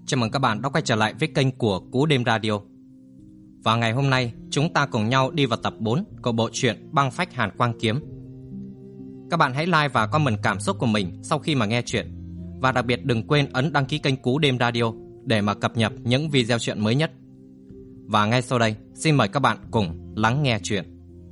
Chào mừng các bạn đã quay trở lại với kênh của Cú Đêm Radio. Và ngày hôm nay, chúng ta cùng nhau đi vào tập 4 của bộ truyện Băng Phách Hàn Quang Kiếm. Các bạn hãy like và comment cảm xúc của mình sau khi mà nghe chuyện. Và đặc biệt đừng quên ấn đăng ký kênh Cú Đêm Radio để mà cập nhật những video truyện mới nhất. Và ngay sau đây, xin mời các bạn cùng lắng nghe chuyện.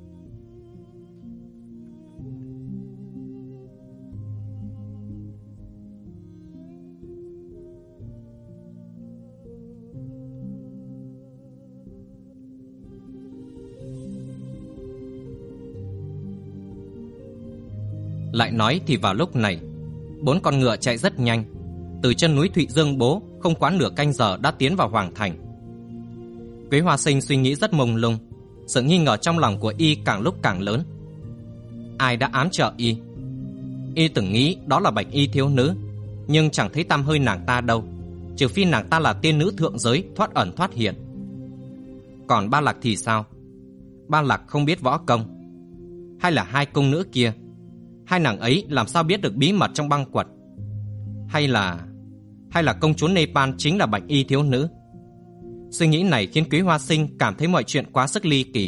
Lại nói thì vào lúc này, 4 con ngựa chạy rất nhanh, từ chân núi Thụy Dương Bố không quá nửa canh giờ đã tiến vào Hoàng Thành. Quế Hoa Sinh suy nghĩ rất mông lung, sự nghi ngờ trong lòng của y càng lúc càng lớn. Ai đã ám trợ y? Y từng nghĩ đó là Bạch Y thiếu nữ, nhưng chẳng thấy tăm hơi nàng ta đâu, trừ phi nàng ta là tiên nữ thượng giới thoát ẩn thoát hiện. Còn Ba Lạc thì sao? Ba Lạc không biết võ công, hay là hai cung nữ kia? Hai nàng ấy làm sao biết được bí mật trong băng quật? Hay là công chúa Nepal chính là Bạch Y thiếu nữ? Suy nghĩ này khiến Quý Hoa Sinh cảm thấy mọi chuyện quá sức ly kỳ.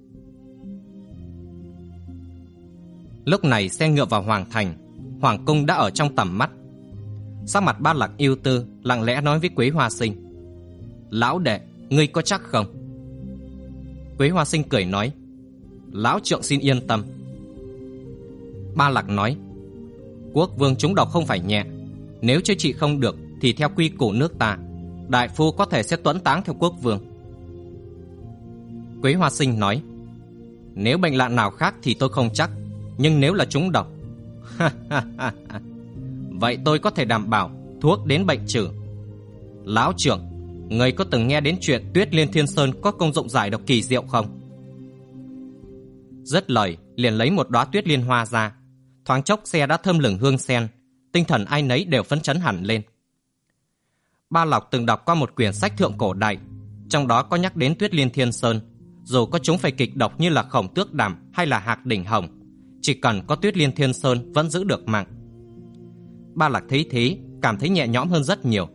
Lúc này xe ngựa vào Hoàng Thành, Hoàng cung đã ở trong tầm mắt. Sắc mặt Ba Lạc ưu tư, lặng lẽ nói với Quế Hoa Sinh: "Lão đệ, ngươi có chắc không?" Quế Hoa Sinh cười nói: "Lão trượng xin yên tâm." Ba Lạc nói: "Quốc vương trúng độc không phải nhẹ, nếu chữa trị không được thì theo quy củ nước ta, đại phu có thể sẽ tuẫn táng theo quốc vương." Quế Hoa Sinh nói: "Nếu bệnh lạ nào khác thì tôi không chắc, nhưng nếu là trúng độc, vậy tôi có thể đảm bảo thuốc đến bệnh trừ. Lão trưởng, người có từng nghe đến chuyện Tuyết Liên Thiên Sơn có công dụng giải độc kỳ diệu không?" Dứt lời liền lấy một đóa tuyết liên hoa ra, thoáng chốc xe đã thơm lừng hương sen, tinh thần ai nấy đều phấn chấn hẳn lên. Ba Lộc từng đọc qua một quyển sách thượng cổ đại, trong đó có nhắc đến Tuyết Liên Thiên Sơn. Dù có chúng phải kịch độc như là Khổng Tước Đàm hay là Hạc Đỉnh Hồng, chỉ cần có Tuyết Liên Thiên Sơn vẫn giữ được mạng. Ba Lạc thấy thế, cảm thấy nhẹ nhõm hơn rất nhiều.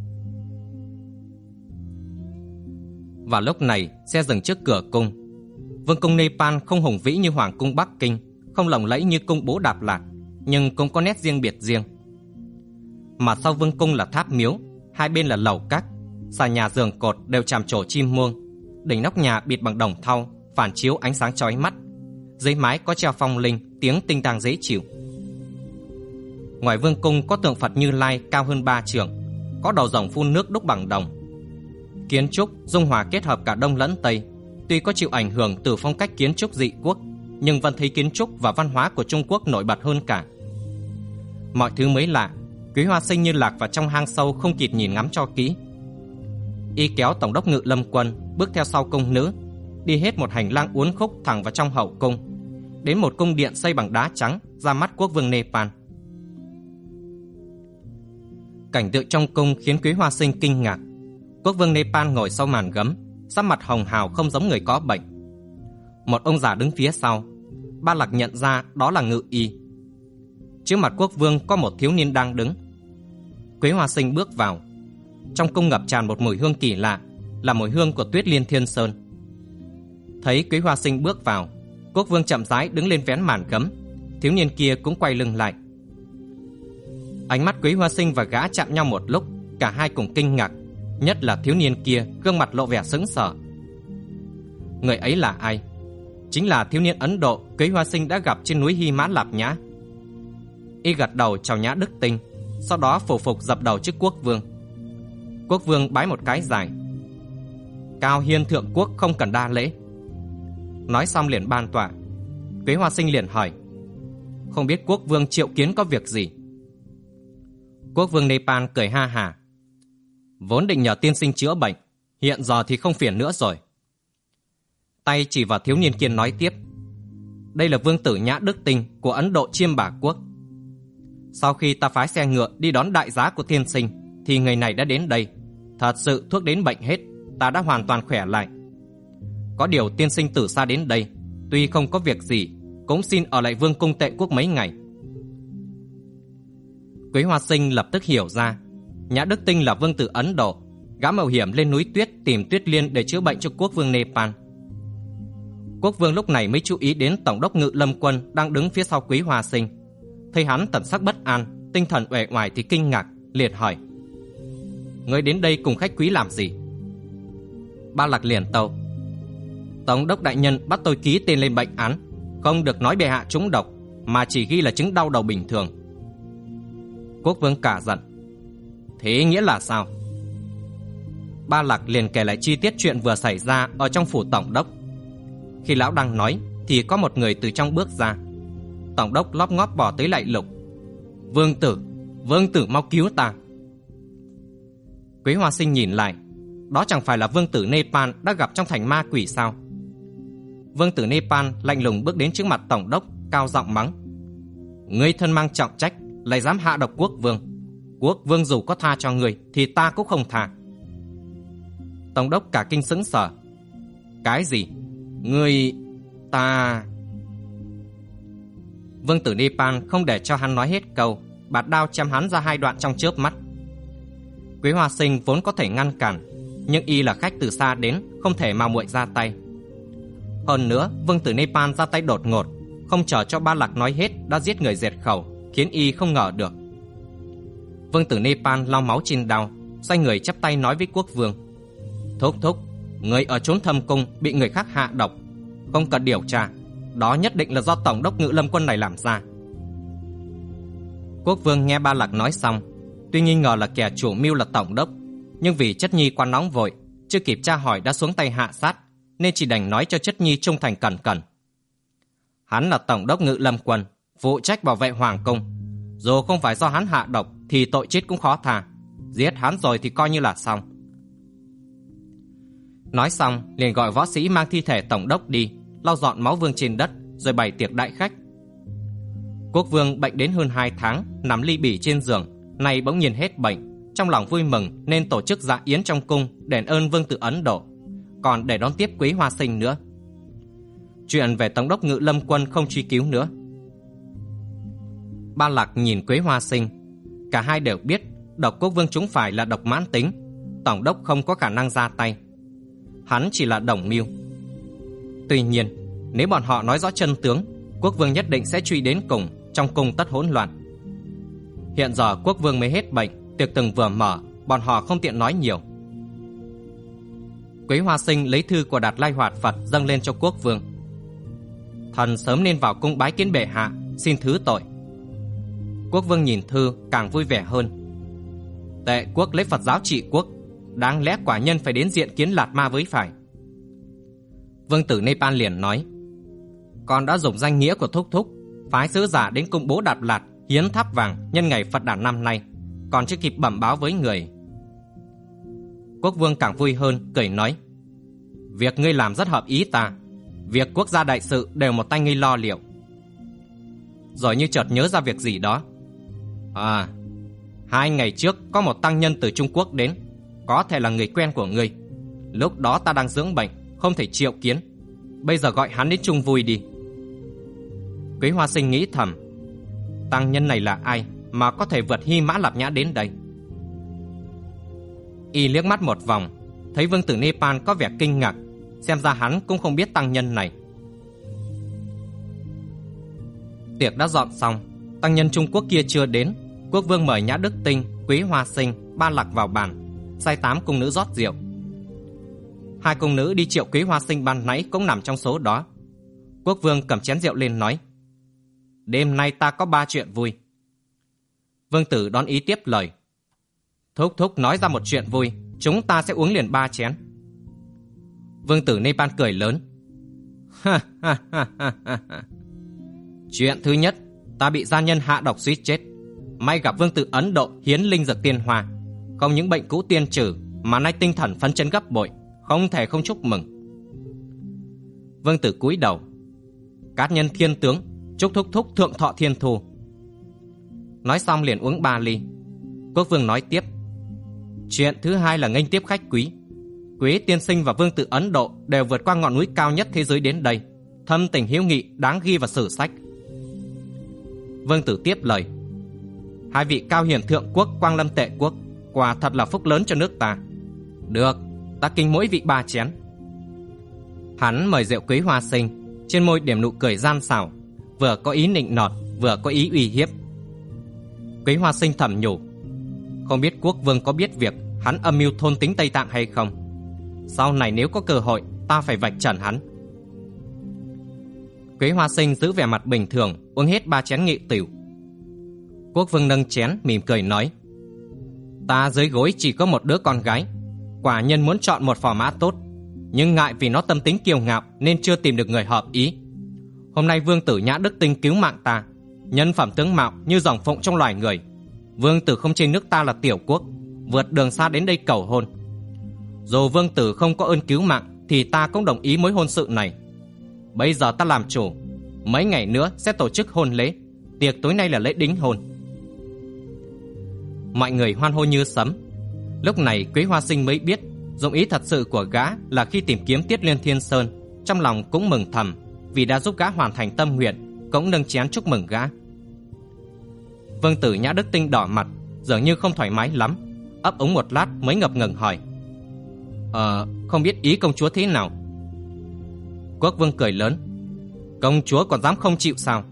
Và lúc này xe dừng trước cửa cung. Vương cung Nepal không hùng vĩ như Hoàng cung Bắc Kinh, không lộng lẫy như cung Bố Đạp Lạc, nhưng cũng có nét riêng biệt riêng. Mà sau vương cung là tháp miếu, hai bên là lầu các, sàn nhà giường cột đều chạm trổ chim muông, đỉnh nóc nhà bịt bằng đồng thau, phản chiếu ánh sáng chói mắt. Dưới mái có treo phong linh, tiếng tinh tang dễ chịu. Ngoài vương cung có tượng Phật Như Lai cao hơn 3 trượng, có đầu rồng phun nước đúc bằng đồng. Kiến trúc dung hòa kết hợp cả Đông lẫn Tây, tuy có chịu ảnh hưởng từ phong cách kiến trúc dị quốc, nhưng vẫn thấy kiến trúc và văn hóa của Trung Quốc nổi bật hơn cả. Mọi thứ mới lạ, Quý Hoa Sinh như lạc vào trong hang sâu, không kịp nhìn ngắm cho kỹ. Y kéo tổng đốc Ngự Lâm Quân bước theo sau cung nữ, đi hết một hành lang uốn khúc thẳng vào trong hậu cung, đến một cung điện xây bằng đá trắng ra mắt quốc vương Nepal. Cảnh tượng trong cung khiến Quý Hoa Sinh kinh ngạc. Quốc vương Nepal ngồi sau màn gấm, sắc mặt hồng hào không giống người có bệnh. Một ông già đứng phía sau. Ba Lạc nhận ra đó là Ngự Y. Trước mặt quốc vương có một thiếu niên đang đứng. Quế Hoa Sinh bước vào. Trong cung ngập tràn một mùi hương kỳ lạ, là mùi hương của Tuyết Liên Thiên Sơn. Thấy Quế Hoa Sinh bước vào, quốc vương chậm rãi đứng lên vén màn gấm. Thiếu niên kia cũng quay lưng lại. Ánh mắt Quế Hoa Sinh và gã chạm nhau một lúc, cả hai cùng kinh ngạc, nhất là thiếu niên kia gương mặt lộ vẻ sững sờ. Người ấy là ai? Chính là thiếu niên Ấn Độ Quế Hoa Sinh đã gặp trên núi Hy Mã Lạp Nhã. Y gật đầu chào nhã đức tinh, sau đó phủ phục dập đầu trước quốc vương. Quốc vương bái một cái dài: "Cao hiên thượng quốc không cần đa lễ." Nói xong liền ban tọa. Quế Hoa Sinh liền hỏi: "Không biết quốc vương triệu kiến có việc gì?" Quốc vương Nepal cười ha hả: "Vốn định nhờ tiên sinh chữa bệnh, hiện giờ thì không phiền nữa rồi." Tay chỉ vào thiếu niên kia nói tiếp: "Đây là vương tử Nhã Đức Tinh của Ấn Độ Chiêm Bả Quốc. Sau khi ta phái xe ngựa đi đón đại giá của tiên sinh, thì người này đã đến đây. Thật sự thuốc đến bệnh hết, ta đã hoàn toàn khỏe lại. Có điều tiên sinh từ xa đến đây, tuy không có việc gì, cũng xin ở lại vương cung Tệ Quốc mấy ngày." Quế Hoa Sinh lập tức hiểu ra, Nhã Đức Tinh là vương tử Ấn Độ, gã mạo hiểm lên núi tuyết tìm Tuyết Liên để chữa bệnh cho quốc vương Nepal. Quốc vương lúc này mới chú ý đến tổng đốc Ngự Lâm Quân đang đứng phía sau Quý Hoa Sinh. Thấy hắn thần sắc bất an, tinh thần uể oải thì kinh ngạc, liền hỏi: Ngươi đến đây cùng khách quý làm gì? Ba Lạc liền tâu: Tổng đốc đại nhân bắt tôi ký tên lên bệnh án, không được nói bệ hạ trúng độc, mà chỉ ghi là chứng đau đầu bình thường. Quốc vương cả giận: Thế nghĩa là sao? Ba Lạc liền kể lại chi tiết chuyện vừa xảy ra ở trong phủ tổng đốc. Khi lão đang nói thì có một người từ trong bước ra. Tổng đốc lóp ngóp bỏ tới lạy lục: Vương tử mau cứu ta. Quý Hoa Sinh nhìn lại, đó chẳng phải là vương tử Nepal đã gặp trong thành ma quỷ sao? Vương tử Nepal lạnh lùng bước đến trước mặt tổng đốc, cao giọng mắng: Ngươi thân mang trọng trách, lại dám hạ độc quốc vương. Quốc vương dù có tha cho ngươi thì ta cũng không tha. Tổng đốc cả kinh sững sờ: Cái gì? Ngươi... ta... Vương tử Nepal không để cho hắn nói hết câu, bạt đao chém hắn ra hai đoạn trong chớp mắt. Quý Hoa Sinh vốn có thể ngăn cản, nhưng y là khách từ xa đến, không thể mạo muội ra tay. Hơn nữa, vương tử Nepal ra tay đột ngột, không chờ cho Ba Lạc nói hết đã giết người diệt khẩu, khiến y không ngờ được. Vương tử Nepal lau máu trên đao, xoay người chắp tay nói với quốc vương: Thúc, người ở chốn thâm cung bị người khác hạ độc, không cần điều tra, đó nhất định là do tổng đốc Ngự Lâm Quân này làm ra. Quốc vương nghe Ba Lạc nói xong, tuy nghi ngờ là kẻ chủ mưu là tổng đốc, nhưng vì chất nhi quá nóng vội, chưa kịp tra hỏi đã xuống tay hạ sát, nên chỉ đành nói cho chất nhi trung thành cẩn cẩn. Hắn là tổng đốc Ngự Lâm Quân, phụ trách bảo vệ hoàng cung, dù không phải do hắn hạ độc thì tội chết cũng khó tha, giết hắn rồi thì coi như là xong. Nói xong liền gọi võ sĩ mang thi thể tổng đốc đi, lau dọn máu vương trên đất, rồi bày tiệc đại khách. Quốc vương bệnh đến hơn 2 tháng, nằm ly bỉ trên giường, nay bỗng nhiên hết bệnh, trong lòng vui mừng nên tổ chức dạ yến trong cung đền ơn vương tử Ấn Độ, còn để đón tiếp Quý Hoa Sinh nữa. Chuyện về tổng đốc Ngự Lâm Quân không truy cứu nữa. Ba Lạc nhìn Quý Hoa Sinh, cả hai đều biết độc quốc vương chúng phải là độc mãn tính, tổng đốc không có khả năng ra tay, hắn chỉ là đồng mưu. Tuy nhiên, nếu bọn họ nói rõ chân tướng, quốc vương nhất định sẽ truy đến cùng, trong cung tất hỗn loạn. Hiện giờ quốc vương mới hết bệnh, tiệc tùng vừa mở, bọn họ không tiện nói nhiều. Quý Hoa Sinh lấy thư của Đạt Lai Hoạt Phật dâng lên cho quốc vương: Thần sớm nên vào cung bái kiến bệ hạ, xin thứ tội. Quốc vương nhìn thư càng vui vẻ hơn. Tệ quốc lấy Phật giáo trị quốc, đáng lẽ quả nhân phải đến diện kiến Lạt Ma với phải. Vương tử Nepal liền nói: Con đã dùng danh nghĩa của thúc phái sứ giả đến cung bố Đạt Lạt hiến tháp vàng nhân ngày Phật đản năm nay, còn chưa kịp bẩm báo với người. Quốc vương càng vui hơn, cười nói: Việc ngươi làm rất hợp ý ta, việc quốc gia đại sự đều một tay ngươi lo liệu. Rồi như chợt nhớ ra việc gì đó: 2 ngày trước có một tăng nhân từ Trung Quốc đến, có thể là người quen của ngươi. Lúc đó ta đang dưỡng bệnh, không thể triệu kiến, bây giờ gọi hắn đến chung vui đi. Quý Hoa Sinh nghĩ thầm: tăng nhân này là ai mà có thể vượt Hy Mã Lạp Nhã đến đây? Y liếc mắt một vòng, thấy vương tử Nepal có vẻ kinh ngạc, xem ra hắn cũng không biết tăng nhân này. Tiệc đã dọn xong, tăng nhân Trung Quốc kia chưa đến. Quốc vương mời Nhã Đức Tinh, Quý Hoa Sinh, Ba Lạc vào bàn, sai 8 cung nữ rót rượu. 2 cung nữ đi triệu Quý Hoa Sinh ban nãy cũng nằm trong số đó. Quốc vương cầm chén rượu lên nói: Đêm nay ta có 3 chuyện vui. Vương tử đón ý tiếp lời: Thúc nói ra một chuyện vui, chúng ta sẽ uống liền 3 chén. Vương tử Nepal cười lớn: Chuyện thứ nhất, ta bị gia nhân hạ độc suýt chết, may gặp vương tử Ấn Độ hiến linh dược tiên hoa, không những bệnh cũ tiên trừ mà nay tinh thần phấn chấn gấp bội, không thể không chúc mừng. Vương tử cúi đầu: Cát nhân thiên tướng, chúc thúc thượng thọ thiên thu. Nói xong liền uống 3 ly. Quốc vương nói tiếp: Chuyện thứ hai là nghênh tiếp khách quý. Quý tiên sinh và vương tử Ấn Độ đều vượt qua ngọn núi cao nhất thế giới đến đây, thâm tình hiếu nghị đáng ghi vào sử sách. Vương tử tiếp lời: Hai vị cao hiển thượng quốc Quang Lâm Tệ quốc, Quả thật là phúc lớn cho nước ta. Được, ta kính mỗi vị 3 chén. Hắn mời rượu Quế Hoa Sinh, trên môi điểm nụ cười gian xảo, vừa có ý nịnh nọt, vừa có ý uy hiếp. Quế Hoa Sinh thầm nhủ, không biết quốc vương có biết việc hắn âm mưu thôn tính Tây Tạng hay không. Sau này nếu có cơ hội, ta phải vạch trần hắn. Quế Hoa Sinh giữ vẻ mặt bình thường, uống hết 3 chén nghị tửu. Quốc vương nâng chén mỉm cười nói, ta dưới gối chỉ có một đứa con gái, quả nhân muốn chọn một phò mã tốt, nhưng ngại vì nó tâm tính kiêu ngạo nên chưa tìm được người hợp ý. Hôm nay vương tử Nhã Đức Tinh cứu mạng ta, nhân phẩm tướng mạo như dòng phụng trong loài người. Vương tử không chê nước ta là tiểu quốc, vượt đường xa đến đây cầu hôn. Dù vương tử không có ơn cứu mạng thì ta cũng đồng ý mối hôn sự này. Bây giờ ta làm chủ, mấy ngày nữa sẽ tổ chức hôn lễ. Tiệc tối nay là lễ đính hôn. Mọi người hoan hô như sấm. Lúc này Quế Hoa Sinh mới biết dụng ý thật sự của gã là khi tìm kiếm Tiết Liên Thiên Sơn. Trong lòng cũng mừng thầm vì đã giúp gã hoàn thành tâm nguyện, cũng nâng chén chúc mừng gã. Vương tử Nhã Đức Tinh đỏ mặt, dường như không thoải mái lắm, ấp úng một lát mới ngập ngừng hỏi, không biết ý công chúa thế nào? Quốc vương cười lớn, công chúa còn dám không chịu sao?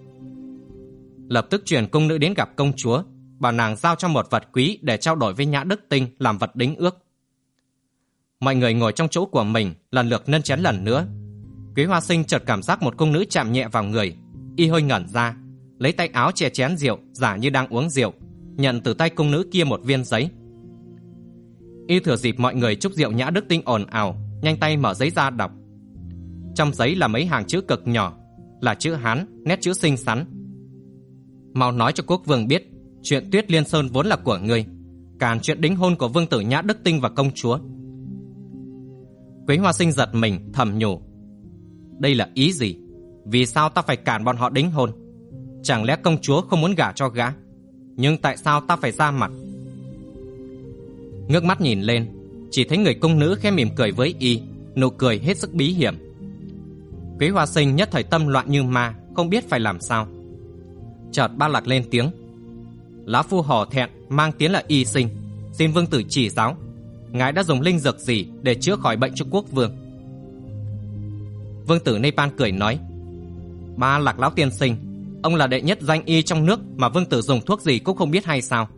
Lập tức truyền cung nữ đến gặp công chúa, bảo nàng giao cho một vật quý để trao đổi với Nhã Đức Tinh làm vật đính ước. Mọi người ngồi trong chỗ của mình, lần lượt nâng chén lần nữa. Quế Hoa Sinh chợt cảm giác một cung nữ chạm nhẹ vào người, y hơi ngẩn ra, lấy tay áo che chén rượu, giả như đang uống rượu, nhận từ tay cung nữ kia một viên giấy. Y thừa dịp mọi người chúc rượu Nhã Đức Tinh ồn ào, nhanh tay mở giấy ra đọc. Trong giấy là mấy hàng chữ cực nhỏ, là chữ Hán, nét chữ xinh xắn. Mau nói cho quốc vương biết, chuyện Tuyết Liên Sơn vốn là của ngươi, cản chuyện đính hôn của vương tử Nhã Đức Tinh và công chúa. Quế Hoa Sinh giật mình thầm nhủ, đây là ý gì? Vì sao ta phải cản bọn họ đính hôn? Chẳng lẽ công chúa không muốn gả cho gã? Nhưng tại sao ta phải ra mặt? Ngước mắt nhìn lên, chỉ thấy người cung nữ khẽ mỉm cười với y, nụ cười hết sức bí hiểm. Quế Hoa Sinh nhất thời tâm loạn như ma, không biết phải làm sao. Chợt Ba Lạc lên tiếng, lão phu hổ thẹn mang tiếng là y sinh, xin vương tử chỉ giáo, ngài đã dùng linh dược gì để chữa khỏi bệnh cho quốc vương? Vương tử Nepal cười nói, Ba Lạc lão tiên sinh, ông là đệ nhất danh y trong nước mà vương tử dùng thuốc gì cũng không biết hay sao?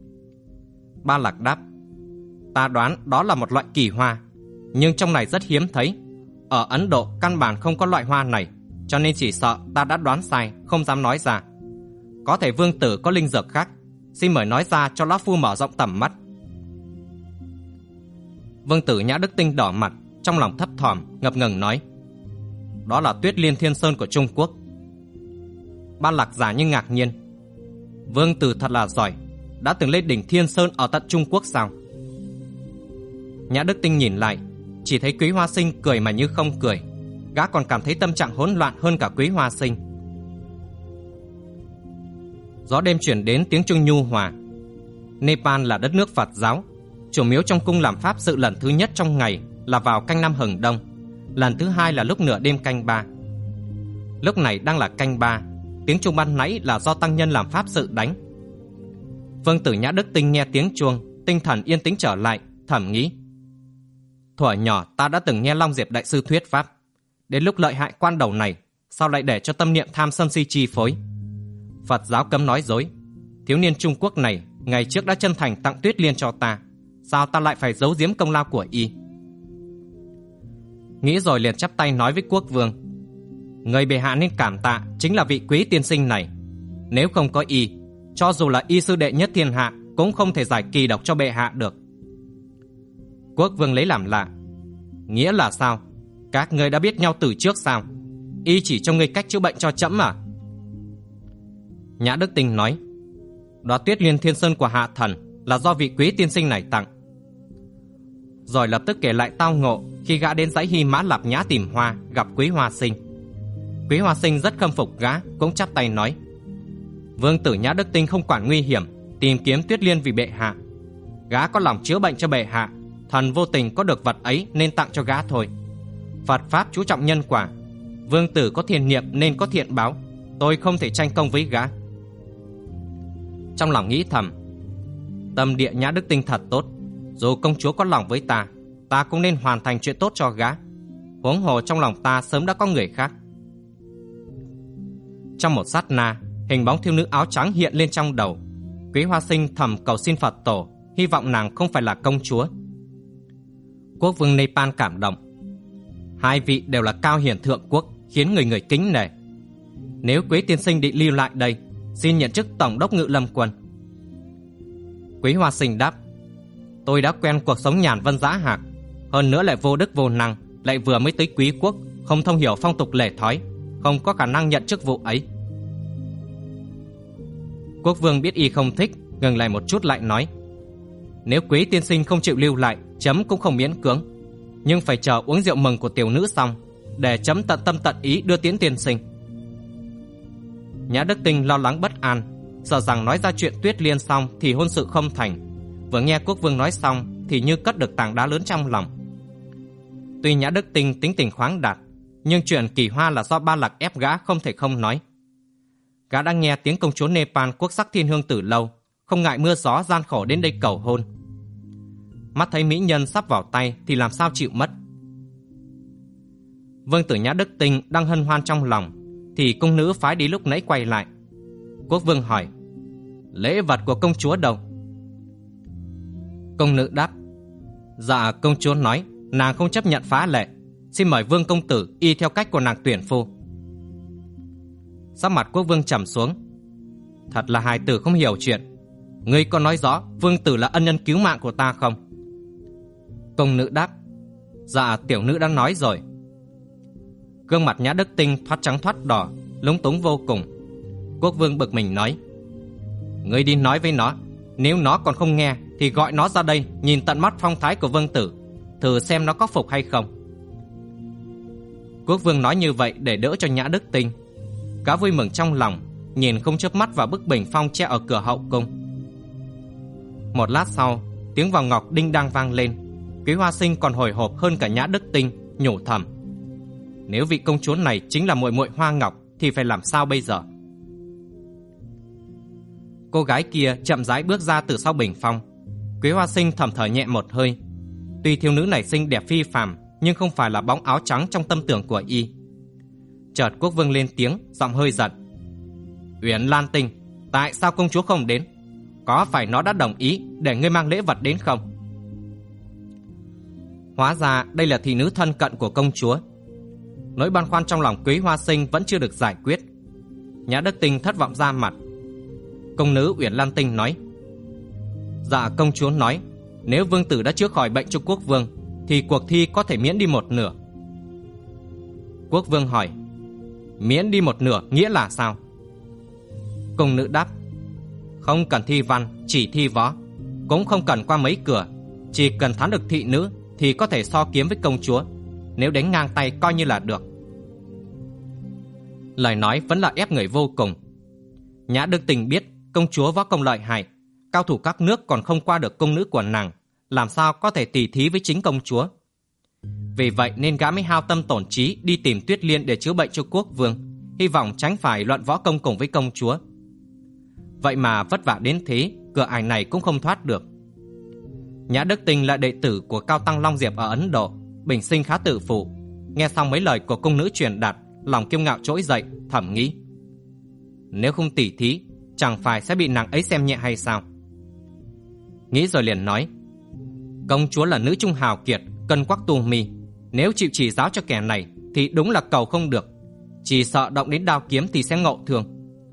Ba Lạc đáp, ta đoán đó là một loại kỳ hoa, nhưng trong này rất hiếm thấy. Ở Ấn Độ căn bản không có loại hoa này, cho nên chỉ sợ ta đã đoán sai, không dám nói ra. Có thể vương tử có linh dược khác, xin mời nói ra cho lão phu mở rộng tầm mắt. Vương tử Nhã Đức Tinh đỏ mặt, trong lòng thấp thỏm, ngập ngừng nói, đó là Tuyết Liên Thiên Sơn của Trung Quốc. Ba Lạc giả như ngạc nhiên, vương tử thật là giỏi, đã từng lên đỉnh Thiên Sơn ở tận Trung Quốc sao? Nhã Đức Tinh nhìn lại, chỉ thấy Quế Hoa Sinh cười mà như không cười, gã còn cảm thấy tâm trạng hỗn loạn hơn cả Quế Hoa Sinh. Gió đêm chuyển đến tiếng chuông nhu hòa. Nepal là đất nước Phật giáo, chùa miếu trong cung làm pháp sự lần thứ nhất trong ngày là vào canh năm Hừng Đông, lần thứ hai là lúc nửa đêm canh 3. Lúc này đang là canh 3, tiếng chuông ban nãy là do tăng nhân làm pháp sự đánh. Vương tử Nhã Đức Tinh nghe tiếng chuông, tinh thần yên tĩnh trở lại, thầm nghĩ, thuở nhỏ ta đã từng nghe Long Diệp đại sư thuyết pháp, đến lúc lợi hại quan đầu này, sao lại để cho tâm niệm tham sân si chi phối? Phật giáo cấm nói dối, thiếu niên Trung Quốc này ngày trước đã chân thành tặng Tuyết Liên cho ta, sao ta lại phải giấu giếm công lao của y? Nghĩ rồi liền chắp tay nói với quốc vương, người bệ hạ nên cảm tạ chính là vị Quý tiên sinh này. Nếu không có y, cho dù là y sư đệ nhất thiên hạ cũng không thể giải kỳ độc cho bệ hạ được. Quốc vương lấy làm lạ, nghĩa là sao? Các ngươi đã biết nhau từ trước sao? Y chỉ cho ngươi cách chữa bệnh cho trẫm à? Nhã Đức Tinh nói, đó Tuyết Liên Thiên Sơn của hạ thần là do vị Quý tiên sinh này tặng. Rồi lập tức kể lại tao ngộ khi gã đến dãy Hy Mã Lạp Nhã tìm hoa, gặp Quế Hoa Sinh. Quế Hoa Sinh rất khâm phục gã, cũng chắp tay nói, vương tử Nhã Đức Tinh không quản nguy hiểm, tìm kiếm Tuyết Liên vì bệ hạ. Gã có lòng chữa bệnh cho bệ hạ, thần vô tình có được vật ấy nên tặng cho gã thôi. Phật pháp chú trọng nhân quả, vương tử có thiện niệm nên có thiện báo, tôi không thể tranh công với gã. Trong lòng nghĩ thầm, Tâm địa Nhã Đức Tinh thật tốt, dù công chúa có lòng với ta, ta cũng nên hoàn thành chuyện tốt cho gã. Huống hồ trong lòng ta sớm đã có người khác. Trong một sát na, hình bóng thiếu nữ áo trắng hiện lên trong đầu. Quý Hoa Sinh thầm cầu xin Phật tổ, hy vọng nàng không phải là công chúa. Quốc vương Nepal cảm động. Hai vị đều là cao hiển thượng quốc, khiến người người kính nể. Nếu Quế tiên sinh định lưu lại đây, xin nhận chức tổng đốc Ngự Lâm quân. Quý Hoa Sinh đáp: tôi đã quen cuộc sống nhàn vân dã hạc, hơn nữa lại vô đức vô năng, lại vừa mới tới quý quốc, không thông hiểu phong tục lễ thói, không có khả năng nhận chức vụ ấy. Quốc vương biết y không thích, ngừng lại một chút lại nói: nếu Quý tiên sinh không chịu lưu lại, chấm cũng không miễn cưỡng, nhưng phải chờ uống rượu mừng của tiểu nữ xong, để chấm tận tâm tận ý đưa tiễn tiên sinh. Nhã Đức Tinh lo lắng bất an, sợ rằng nói ra chuyện Tuyết Liên xong thì hôn sự không thành. Vừa nghe quốc vương nói xong thì như cất được tảng đá lớn trong lòng. Tuy Nhã Đức Tinh tính tình khoáng đạt, nhưng chuyện Kỳ Hoa là do Ba Lạc ép gã không thể không nói. Gã đã nghe tiếng công chúa Nepal quốc sắc thiên hương từ lâu, không ngại mưa gió gian khổ đến đây cầu hôn. Mắt thấy mỹ nhân sắp vào tay thì làm sao chịu mất. Vương tử Nhã Đức Tinh đang hân hoan trong lòng thì cung nữ phái đi lúc nãy quay lại. Quốc vương hỏi: lễ vật của công chúa đâu? Cung nữ đáp: dạ công chúa nói nàng không chấp nhận phá lệ, xin mời vương công tử y theo cách của nàng tuyển phu. Sắc mặt quốc vương trầm xuống. Thật là hài tử không hiểu chuyện. Ngươi có nói rõ vương tử là ân nhân cứu mạng của ta không? Công nữ đáp: dạ tiểu nữ đã nói rồi. Gương mặt Nhã Đức Tinh thoát trắng thoát đỏ, lúng túng vô cùng. Quốc vương bực mình nói: ngươi đi nói với nó, nếu nó còn không nghe thì gọi nó ra đây nhìn tận mắt phong thái của vương tử, thử xem nó có phục hay không. Quốc vương nói như vậy để đỡ cho Nhã Đức Tinh. Gã vui mừng trong lòng, nhìn không chớp mắt vào bức bình phong treo ở cửa hậu cung. Một lát sau, tiếng vào ngọc đinh đang vang lên. Quý Hoa Sinh còn hồi hộp hơn cả Nhã Đức Tinh, nhủ thầm: nếu vị công chúa này chính là muội muội Hoa Ngọc thì phải làm sao bây giờ? Cô gái kia chậm rãi bước ra từ sau bình phong. Quý Hoa Sinh thầm thở nhẹ một hơi. Tuy thiếu nữ này xinh đẹp phi phàm, nhưng không phải là bóng áo trắng trong tâm tưởng của y. Chợt quốc vương lên tiếng, giọng hơi giận: Uyển Lan Tinh, tại sao công chúa không đến? Có phải nó đã đồng ý để ngươi mang lễ vật đến không? Hóa ra đây là thị nữ thân cận của công chúa. Nỗi băn khoăn trong lòng Quý Hoa Sinh vẫn chưa được giải quyết. Nhã Đức Tinh thất vọng ra mặt. Công nữ Uyển Lan Tinh nói: dạ công chúa nói nếu vương tử đã chữa khỏi bệnh cho quốc vương thì cuộc thi có thể miễn đi một nửa. Quốc vương hỏi: miễn đi một nửa nghĩa là sao? Công nữ đáp: không cần thi văn, chỉ thi võ, cũng không cần qua mấy cửa, chỉ cần thắng được thị nữ thì có thể so kiếm với công chúa. Nếu đánh ngang tay coi như là được. Lời nói vẫn là ép người vô cùng. Nhã Đức Tinh biết công chúa võ công lợi hại, cao thủ các nước còn không qua được công nữ của nàng, làm sao có thể tỉ thí với chính công chúa. Vì vậy nên gã mới hao tâm tổn trí đi tìm Tuyết Liên để chữa bệnh cho quốc vương, hy vọng tránh phải luận võ công cùng với công chúa. Vậy mà vất vả đến thế, cửa ải này cũng không thoát được. Nhã Đức Tinh là đệ tử của Cao Tăng Long Diệp ở Ấn Độ, bình sinh khá tự phụ. Nghe xong mấy lời của cung nữ truyền đạt, lòng kiêu ngạo trỗi dậy, thầm nghĩ: nếu không tỉ thí, chẳng phải sẽ bị nàng ấy xem nhẹ hay sao? Nghĩ rồi liền nói: công chúa là nữ trung hào kiệt, cân quắc tu mi, nếu chịu chỉ giáo cho kẻ này thì đúng là cầu không được, chỉ sợ động đến đao kiếm thì sẽ ngộ thương.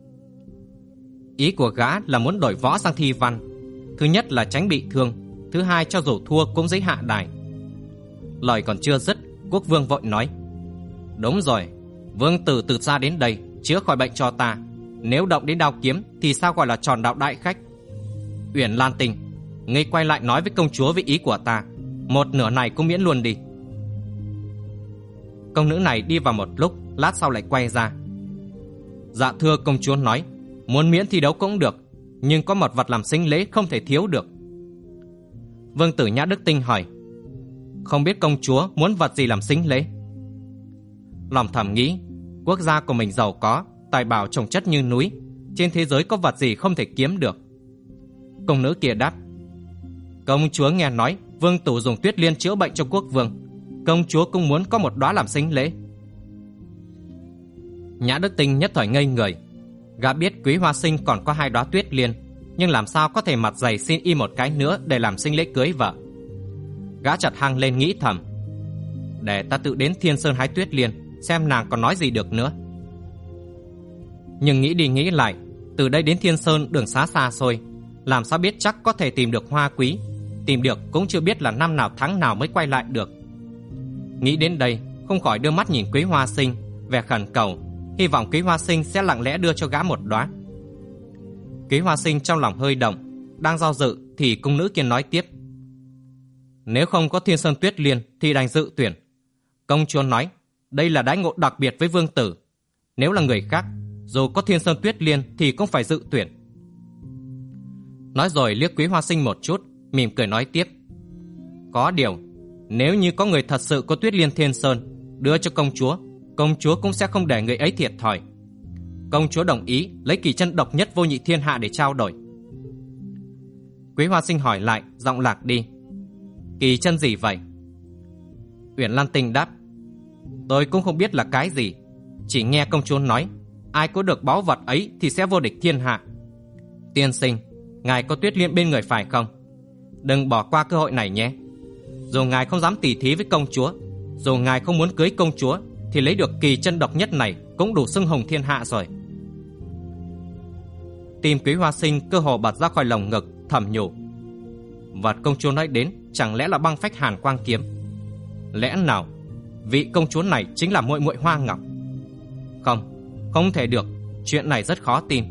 Ý của gã là muốn đổi võ sang thi văn, thứ nhất là tránh bị thương, thứ hai cho dù thua cũng dễ hạ đài. Lời còn chưa dứt, quốc vương vội nói: đúng rồi, vương tử từ xa đến đây chữa khỏi bệnh cho ta, nếu động đến đao kiếm thì sao gọi là tròn đạo đại khách? Uyển Lan Tinh, ngươi quay lại nói với công chúa với ý của ta, một nửa này cũng miễn luôn đi. Công nữ này đi vào một lúc, lát sau lại quay ra: dạ thưa công chúa nói, muốn miễn thi đấu cũng được, nhưng có một vật làm sính lễ không thể thiếu được. Vương tử Nhã Đức Tinh hỏi: không biết công chúa muốn vật gì làm sính lễ? Lòng thầm nghĩ, quốc gia của mình giàu có, tài bảo chồng chất như núi, trên thế giới có vật gì không thể kiếm được. Công nữ kia đáp: Công chúa nghe nói vương tử dùng tuyết liên chữa bệnh cho quốc vương, công chúa cũng muốn có một đóa làm sính lễ. Nhã Đức Tinh nhất thời ngây người. Gã biết Quý Hoa Sinh còn có 2 đóa tuyết liên, nhưng làm sao có thể mặt dày xin y một cái nữa để làm sính lễ cưới vợ. Gã chợt hăng lên nghĩ thầm, để ta tự đến Thiên Sơn hái tuyết liên, xem nàng còn nói gì được nữa. Nhưng nghĩ đi nghĩ lại, từ đây đến Thiên Sơn đường xá xa xôi, làm sao biết chắc có thể tìm được hoa quý. Tìm được cũng chưa biết là năm nào tháng nào mới quay lại được. Nghĩ đến đây, không khỏi đưa mắt nhìn Quý Hoa Sinh, vẻ khẩn cầu, hy vọng Quý Hoa Sinh sẽ lặng lẽ đưa cho gã một đóa. Quý Hoa Sinh trong lòng hơi động, đang do dự thì cung nữ kia nói tiếp, nếu không có Thiên Sơn tuyết liên thì đành dự tuyển. Công chúa nói đây là đãi ngộ đặc biệt với vương tử, nếu là người khác, dù có Thiên Sơn tuyết liên thì cũng phải dự tuyển. Nói rồi liếc Quý Hoa Sinh một chút, mỉm cười nói tiếp, có điều nếu như có người thật sự có tuyết liên Thiên Sơn đưa cho công chúa cũng sẽ không để người ấy thiệt thòi. Công chúa đồng ý lấy kỳ chân độc nhất vô nhị thiên hạ để trao đổi. Quý Hoa Sinh hỏi lại, giọng lạc đi, kỳ chân gì vậy? Uyển Lan Tinh đáp, tôi cũng không biết là cái gì, chỉ nghe công chúa nói ai có được báu vật ấy thì sẽ vô địch thiên hạ. Tiên sinh, ngài có tuyết liên bên người phải không? Đừng bỏ qua cơ hội này nhé. Dù ngài không dám tỉ thí với công chúa, dù ngài không muốn cưới công chúa, thì lấy được kỳ chân độc nhất này cũng đủ xưng hùng thiên hạ rồi. Tim Quý Hoa Sinh cơ hồ bật ra khỏi lồng ngực, thầm nhủ, vật công chúa nói đến chẳng lẽ là băng phách hàn quang kiếm? Lẽ nào vị công chúa này chính là muội muội Hoa Ngọc? Không thể được, chuyện này rất khó tin.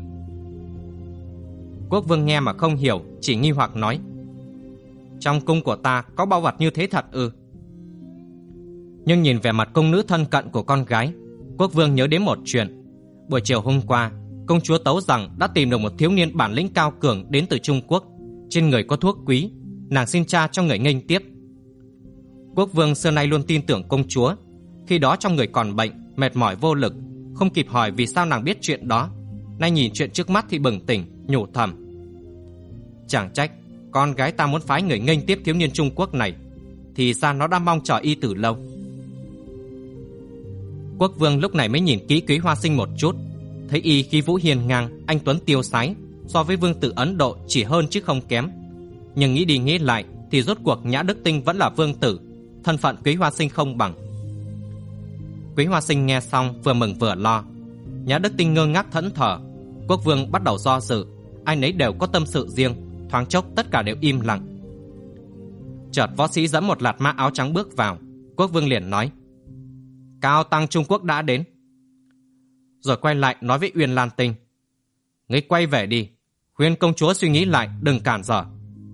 Quốc vương nghe mà không hiểu, chỉ nghi hoặc nói, trong cung của ta có báu vật như thế thật ư? Nhưng nhìn vẻ mặt cung nữ thân cận của con gái, quốc vương nhớ đến một chuyện. Buổi chiều hôm qua, công chúa tấu rằng đã tìm được một thiếu niên bản lĩnh cao cường đến từ Trung Quốc, trên người có thuốc quý, nàng xin cha cho người nghênh tiếp. Quốc vương xưa nay luôn tin tưởng công chúa, khi đó trong người còn bệnh, mệt mỏi vô lực, không kịp hỏi vì sao nàng biết chuyện đó. Nay nhìn chuyện trước mắt thì bừng tỉnh, nhủ thầm, chẳng trách con gái ta muốn phái người nghênh tiếp thiếu niên Trung Quốc này, thì ra nó đã mong chờ y từ lâu. Quốc vương lúc này mới nhìn kỹ Quý Hoa Sinh một chút, thấy y khí vũ hiên ngang, anh tuấn tiêu sái, so với vương tử Ấn Độ chỉ hơn chứ không kém. Nhưng nghĩ đi nghĩ lại thì rốt cuộc Nhã Đức Tinh vẫn là vương tử, thân phận Quý Hoa Sinh không bằng. Quý Hoa Sinh nghe xong vừa mừng vừa lo. Nhã Đức Tinh ngơ ngác thẫn thờ, quốc vương bắt đầu do dự, ai nấy đều có tâm sự riêng, thoáng chốc tất cả đều im lặng. Chợt võ sĩ dẫn một lạt ma áo trắng bước vào, quốc vương liền nói, Cao tăng Trung Quốc đã đến. Rồi quay lại nói với Uyển Lan Tinh, ngươi quay về đi, khuyên công chúa suy nghĩ lại, đừng cản trở.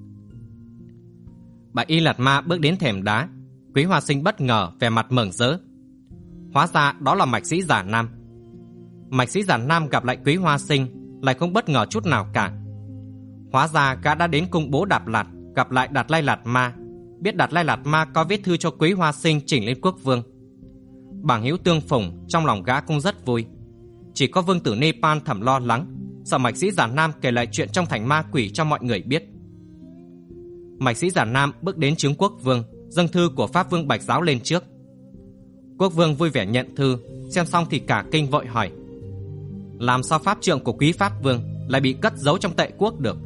Bạch y lạt ma bước đến thềm đá. Quý Hoa Sinh bất ngờ, vẻ mặt mừng rỡ. Hóa ra đó là Mạch Sĩ Giả Nam. Mạch Sĩ Giả Nam gặp lại Quý Hoa Sinh lại không bất ngờ chút nào cả. Hóa ra gã đã đến cung bố Đạp Lạt gặp lại Đạt Lai Lạt Ma, biết Đạt Lai Lạt Ma có viết thư cho Quý Hoa Sinh chỉnh lên quốc vương. Bằng hữu tương phùng, trong lòng gã cũng rất vui. Chỉ có vương tử Nepal thầm lo lắng, sợ Mạch Sĩ Giả Nam kể lại chuyện trong thành ma quỷ cho mọi người biết. Mạch Sĩ Giả Nam bước đến chướng quốc vương, dâng thư của Pháp Vương Bạch Giáo lên trước. Quốc vương vui vẻ nhận thư, xem xong thì cả kinh vội hỏi, làm sao pháp trượng của quý Pháp Vương lại bị cất giấu trong Tệ Quốc được?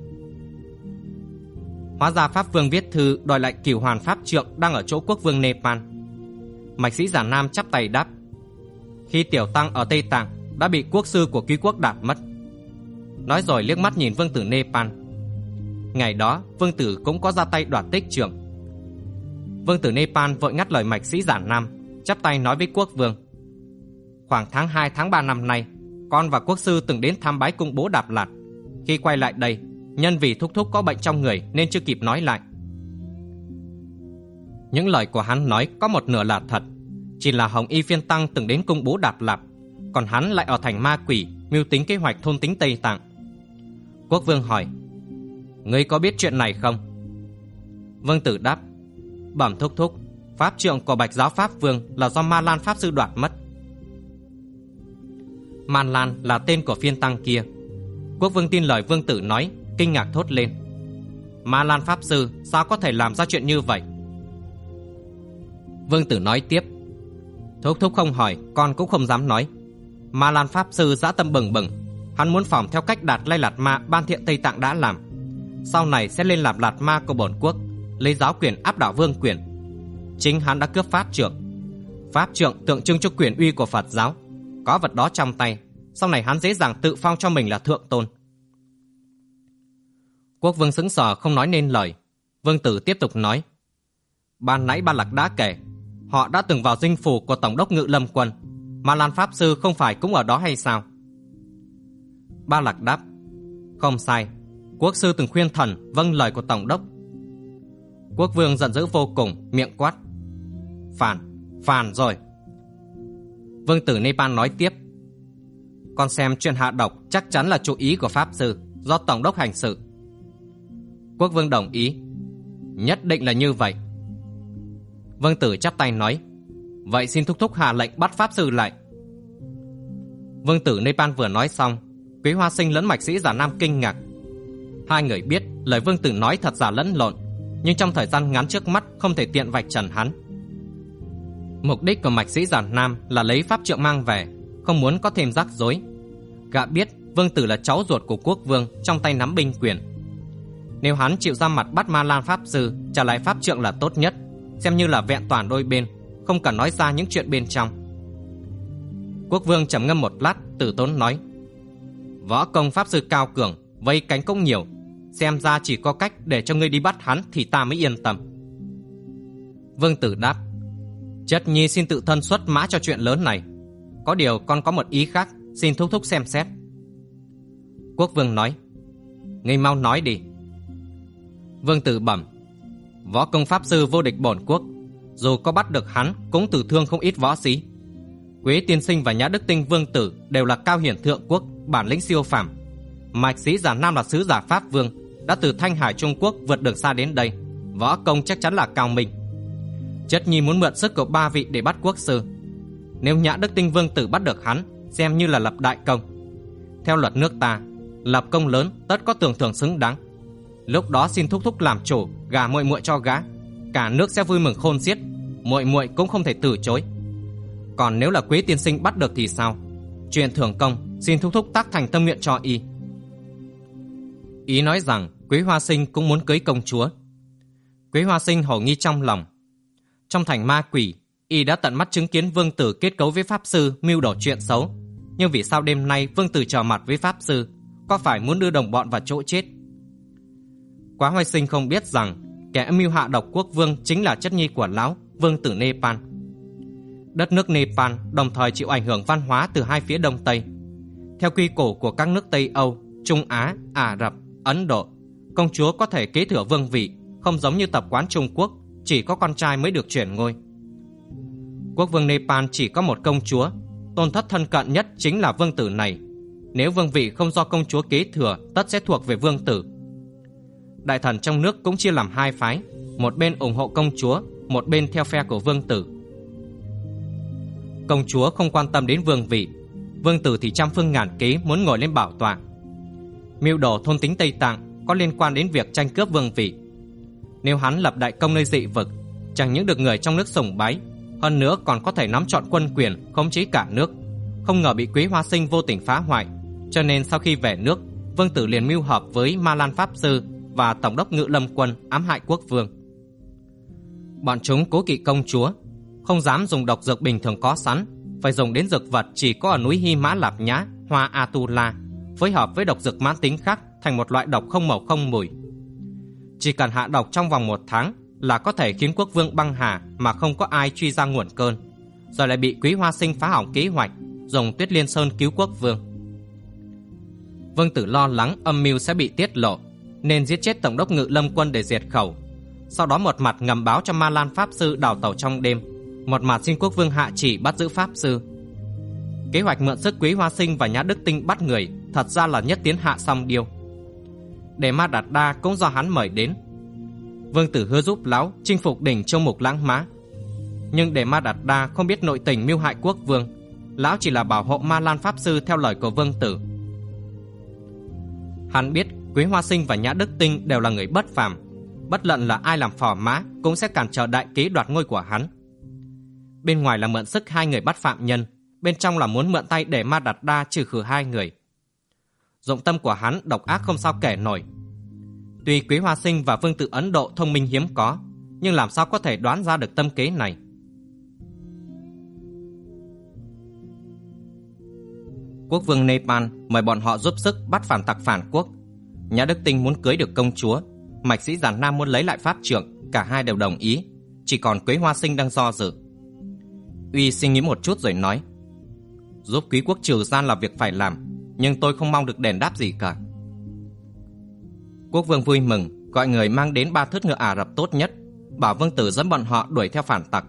Hóa ra Pháp Vương viết thư đòi lại Cửu Hoàn pháp trượng đang ở chỗ quốc vương Nepal. Mạch Sĩ Giả Nam chắp tay đáp, khi tiểu tăng ở Tây Tạng đã bị quốc sư của quý quốc đạp mất. Nói rồi liếc mắt nhìn vương tử Nepal. Ngày đó vương tử cũng có ra tay đoạt Tích Trượng. Vương tử Nepal vội ngắt lời Mạch Sĩ Giả Nam, chắp tay nói với quốc vương, khoảng tháng 2 tháng 3 năm nay, con và quốc sư từng đến thăm bái cung bố Đạp Lạt. Khi quay lại đây, nhân vì thúc thúc có bệnh trong người nên chưa kịp nói lại. Những lời của hắn nói có một nửa là thật, chỉ là Hồng Y Phiên Tăng từng đến cung bố Đạp Lạt, còn hắn lại ở thành ma quỷ mưu tính kế hoạch thôn tính Tây Tạng. Quốc vương hỏi, ngươi có biết chuyện này không? Vương tử đáp, bẩm thúc thúc, pháp trượng của Bạch Giáo Pháp Vương là do Ma Lan Pháp Sư đoạt mất. Ma Lan là tên của Phiên Tăng kia. Quốc vương tin lời vương tử nói, kinh ngạc thốt lên, Ma Lan Pháp Sư sao có thể làm ra chuyện như vậy? Vương Tử nói tiếp: Thúc thúc không hỏi, con cũng không dám nói. Ma Lan Pháp Sư dã tâm bừng bừng, hắn muốn phỏng theo cách Đạt Lai Lạt Ma Ban Thiện Tây Tạng đã làm, sau này sẽ lên làm Lạt Ma của bổn quốc, lấy giáo quyền áp đảo vương quyền. Chính hắn đã cướp pháp trượng. Pháp trượng tượng trưng cho quyền uy của Phật giáo. Có vật đó trong tay, sau này hắn dễ dàng tự phong cho mình là thượng tôn. Quốc vương sững sờ không nói nên lời. Vương Tử tiếp tục nói: Ban nãy Ba Lạc đã kể, họ đã từng vào dinh phủ của Tổng đốc Ngự Lâm Quân. Ma Lan Pháp Sư không phải cũng ở đó hay sao? Ba Lạc đáp: Không sai, quốc sư từng khuyên thần vâng lời của Tổng đốc. Quốc vương giận dữ vô cùng, miệng quát: Phản rồi. Vương Tử Nepal nói tiếp: Con xem chuyện hạ độc chắc chắn là chủ ý của Pháp Sư, do Tổng đốc hành sự. Quốc vương đồng ý: Nhất định là như vậy. Vương Tử chắp tay nói: Vậy xin thúc thúc hạ lệnh bắt Pháp Sư lại. Vương Tử Nepal vừa nói xong, Quý Hoa Sinh lẫn Mạch Sĩ Giả Nam kinh ngạc. Hai người biết lời Vương Tử nói thật giả lẫn lộn, nhưng trong thời gian ngắn trước mắt không thể tiện vạch trần hắn. Mục đích của Mạch Sĩ Giả Nam là lấy pháp trượng mang về, không muốn có thêm rắc rối. Gã biết Vương Tử là cháu ruột của quốc vương, trong tay nắm binh quyền. Nếu hắn chịu ra mặt bắt Ma Lan Pháp Sư trả lại pháp trượng là tốt nhất, xem như là vẹn toàn đôi bên, không cần nói ra những chuyện bên trong. Quốc vương trầm ngâm một lát, từ tốn nói: Võ công Pháp Sư cao cường, vây cánh cũng nhiều, xem ra chỉ có cách để cho ngươi đi bắt hắn thì ta mới yên tâm. Vương Tử đáp: Chất nhi xin tự thân xuất mã cho chuyện lớn này. Có điều con có một ý khác, xin thúc thúc xem xét. Quốc vương nói: Ngươi mau nói đi. Vương Tử bẩm: Võ công Pháp Sư vô địch bổn quốc, dù có bắt được hắn cũng tử thương không ít võ sĩ. Quế tiên sinh và Nhã Đức Tinh Vương Tử đều là cao hiển thượng quốc, bản lĩnh siêu phàm. Mạch Sĩ Giả Nam là sứ giả Pháp Vương, đã từ Thanh Hải Trung Quốc vượt đường xa đến đây, võ công chắc chắn là cao minh. Chất nhi muốn mượn sức của ba vị để bắt quốc sư. Nếu Nhã Đức Tinh Vương Tử bắt được hắn, xem như là lập đại công. Theo luật nước ta, lập công lớn tất có tưởng thưởng xứng đáng. Lúc đó xin thúc thúc làm chủ, gả muội muội cho gã, cả nước sẽ vui mừng khôn xiết, muội muội cũng không thể từ chối. Còn nếu là Quế tiên sinh bắt được thì sao? Chuyện thưởng công xin thúc thúc tác thành tâm nguyện cho y. Ý nói rằng Quế Hoa Sinh cũng muốn cưới công chúa. Quế Hoa Sinh hồ nghi trong lòng. Trong thành ma quỷ, y đã tận mắt chứng kiến Vương Tử kết cấu với Pháp Sư mưu đồ chuyện xấu. Nhưng vì sao đêm nay Vương Tử trở mặt với Pháp Sư? Có phải muốn đưa đồng bọn vào chỗ chết? Quá Hoài Sinh không biết rằng kẻ mưu hạ độc quốc vương chính là chất nhi của lão Vương Tử Nepal. Đất nước Nepal đồng thời chịu ảnh hưởng văn hóa từ hai phía Đông Tây. Theo quy củ của các nước Tây Âu, Trung Á, Ả Rập, Ấn Độ, công chúa có thể kế thừa vương vị, không giống như tập quán Trung Quốc, chỉ có con trai mới được chuyển ngôi. Quốc vương Nepal chỉ có một công chúa, tôn thất thân cận nhất chính là Vương Tử này. Nếu vương vị không do công chúa kế thừa, tất sẽ thuộc về Vương Tử. Đại thần trong nước cũng chia làm hai phái, một bên ủng hộ công chúa, một bên theo phe của Vương Tử. Công chúa không quan tâm đến vương vị, Vương Tử thì trăm phương ngàn kế muốn ngồi lên bảo tọa. Mưu đồ thôn tính Tây Tạng có liên quan đến việc tranh cướp vương vị. Nếu hắn lập đại công nơi dị vực, chẳng những được người trong nước sùng bái, hơn nữa còn có thể nắm trọn quân quyền, khống chế cả nước. Không ngờ bị Quế Hoa Sinh vô tình phá hoại, cho nên sau khi về nước, Vương Tử liền mưu hợp với Ma Lan Pháp Sư và Tổng đốc Ngự Lâm Quân ám hại quốc vương. Bọn chúng cố kỵ công chúa, không dám dùng độc dược bình thường có sẵn, phải dùng đến dược vật chỉ có ở núi Hy Mã Lạp Nhã, Hoa Atula, phối hợp với độc dược mãn tính khác thành một loại độc không màu không mùi. Chỉ cần hạ độc trong vòng 1 tháng là có thể khiến quốc vương băng hà mà không có ai truy ra nguồn cơn, rồi lại bị Quý Hoa Sinh phá hỏng kế hoạch, dùng Tuyết Liên Sơn cứu quốc vương. Vương Tử lo lắng âm mưu sẽ bị tiết lộ, nên giết chết Tổng đốc Ngự Lâm Quân để diệt khẩu. Sau đó một mặt ngầm báo cho Ma Lan Pháp Sư đào tẩu trong đêm, một mặt xin quốc vương hạ chỉ bắt giữ Pháp Sư. Kế hoạch mượn sức Quý Hoa Sinh và Nhã Đức Tinh bắt người thật ra là nhất tiến hạ song điêu. Đề Ma Đạt Đa cũng do hắn mời đến. Vương Tử hứa giúp lão chinh phục đỉnh Châu Mục Lãng Mã. Nhưng Đề Ma Đạt Đa không biết nội tình mưu hại quốc vương, lão chỉ là bảo hộ Ma Lan Pháp Sư theo lời của Vương Tử. Hắn biết Quế Hoa Sinh và Nhã Đức Tinh đều là người bất phàm, bất luận là ai làm phò mã cũng sẽ cản trở đại kế đoạt ngôi của hắn. Bên ngoài là mượn sức hai người bắt phạm nhân, bên trong là muốn mượn tay để Ma Đạt Đa trừ khử hai người. Dụng tâm của hắn độc ác không sao kể nổi. Tuy Quế Hoa Sinh và Vương Tử Ấn Độ thông minh hiếm có, nhưng làm sao có thể đoán ra được tâm kế này. Quốc vương Nepal mời bọn họ giúp sức bắt phản tặc phản quốc. Nhã Đức Tinh muốn cưới được công chúa, Mạch Sĩ Giản Nam muốn lấy lại pháp trượng, cả hai đều đồng ý, chỉ còn Quế Hoa Sinh đang do dự. Uy suy nghĩ một chút rồi nói: giúp quý quốc trừ gian là việc phải làm, nhưng tôi không mong được đền đáp gì cả. Quốc vương vui mừng, gọi người mang đến 3 thớt ngựa Ả Rập tốt nhất, bảo Vương Tử dẫn bọn họ đuổi theo phản tặc.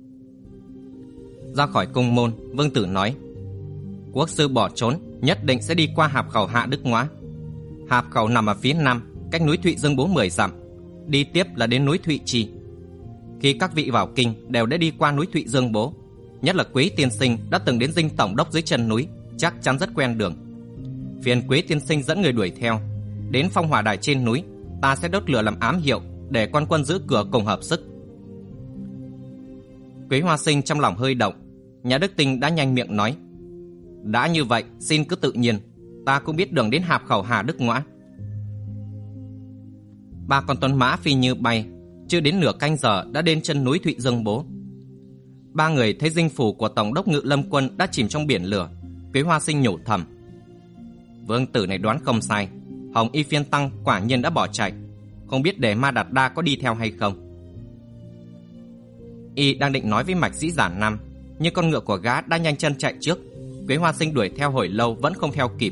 Ra khỏi cung môn, Vương Tử nói: quốc sư bỏ trốn, nhất định sẽ đi qua Hạp Khẩu Hạ Đức Ngoã. Hạp Khẩu nằm ở phía nam, cách núi Thụy Dương Bố 10 dặm, đi tiếp là đến núi Thụy Trì. Khi các vị vào kinh đều đã đi qua núi Thụy Dương Bố, nhất là Quế tiên sinh đã từng đến dinh tổng đốc dưới chân núi, chắc chắn rất quen đường. Phiền Quế tiên sinh dẫn người đuổi theo, đến phong hỏa đài trên núi, ta sẽ đốt lửa làm ám hiệu để quan quân giữ cửa cùng hợp sức. Quế Hoa Sinh trong lòng hơi động, Nhã Đức Tinh đã nhanh miệng nói: đã như vậy, xin cứ tự nhiên, ta cũng biết đường đến Hạp Khẩu Hà Đức Ngoã. 3 con tuấn mã phi như bay, chưa đến nửa canh giờ đã đến chân núi Thụy Dương Bố. 3 người thấy dinh phủ của tổng đốc Ngự Lâm quân đã chìm trong biển lửa. Quế Hoa Sinh nhủ thầm: Vương Tử này đoán không sai, Hồng Y Phiên Tăng quả nhiên đã bỏ chạy, không biết để Ma Đạt Đa có đi theo hay không. Y đang định nói với Mạch Sĩ Giản Nam, nhưng con ngựa của gã đã nhanh chân chạy trước. Quế Hoa Sinh đuổi theo hồi lâu vẫn không theo kịp.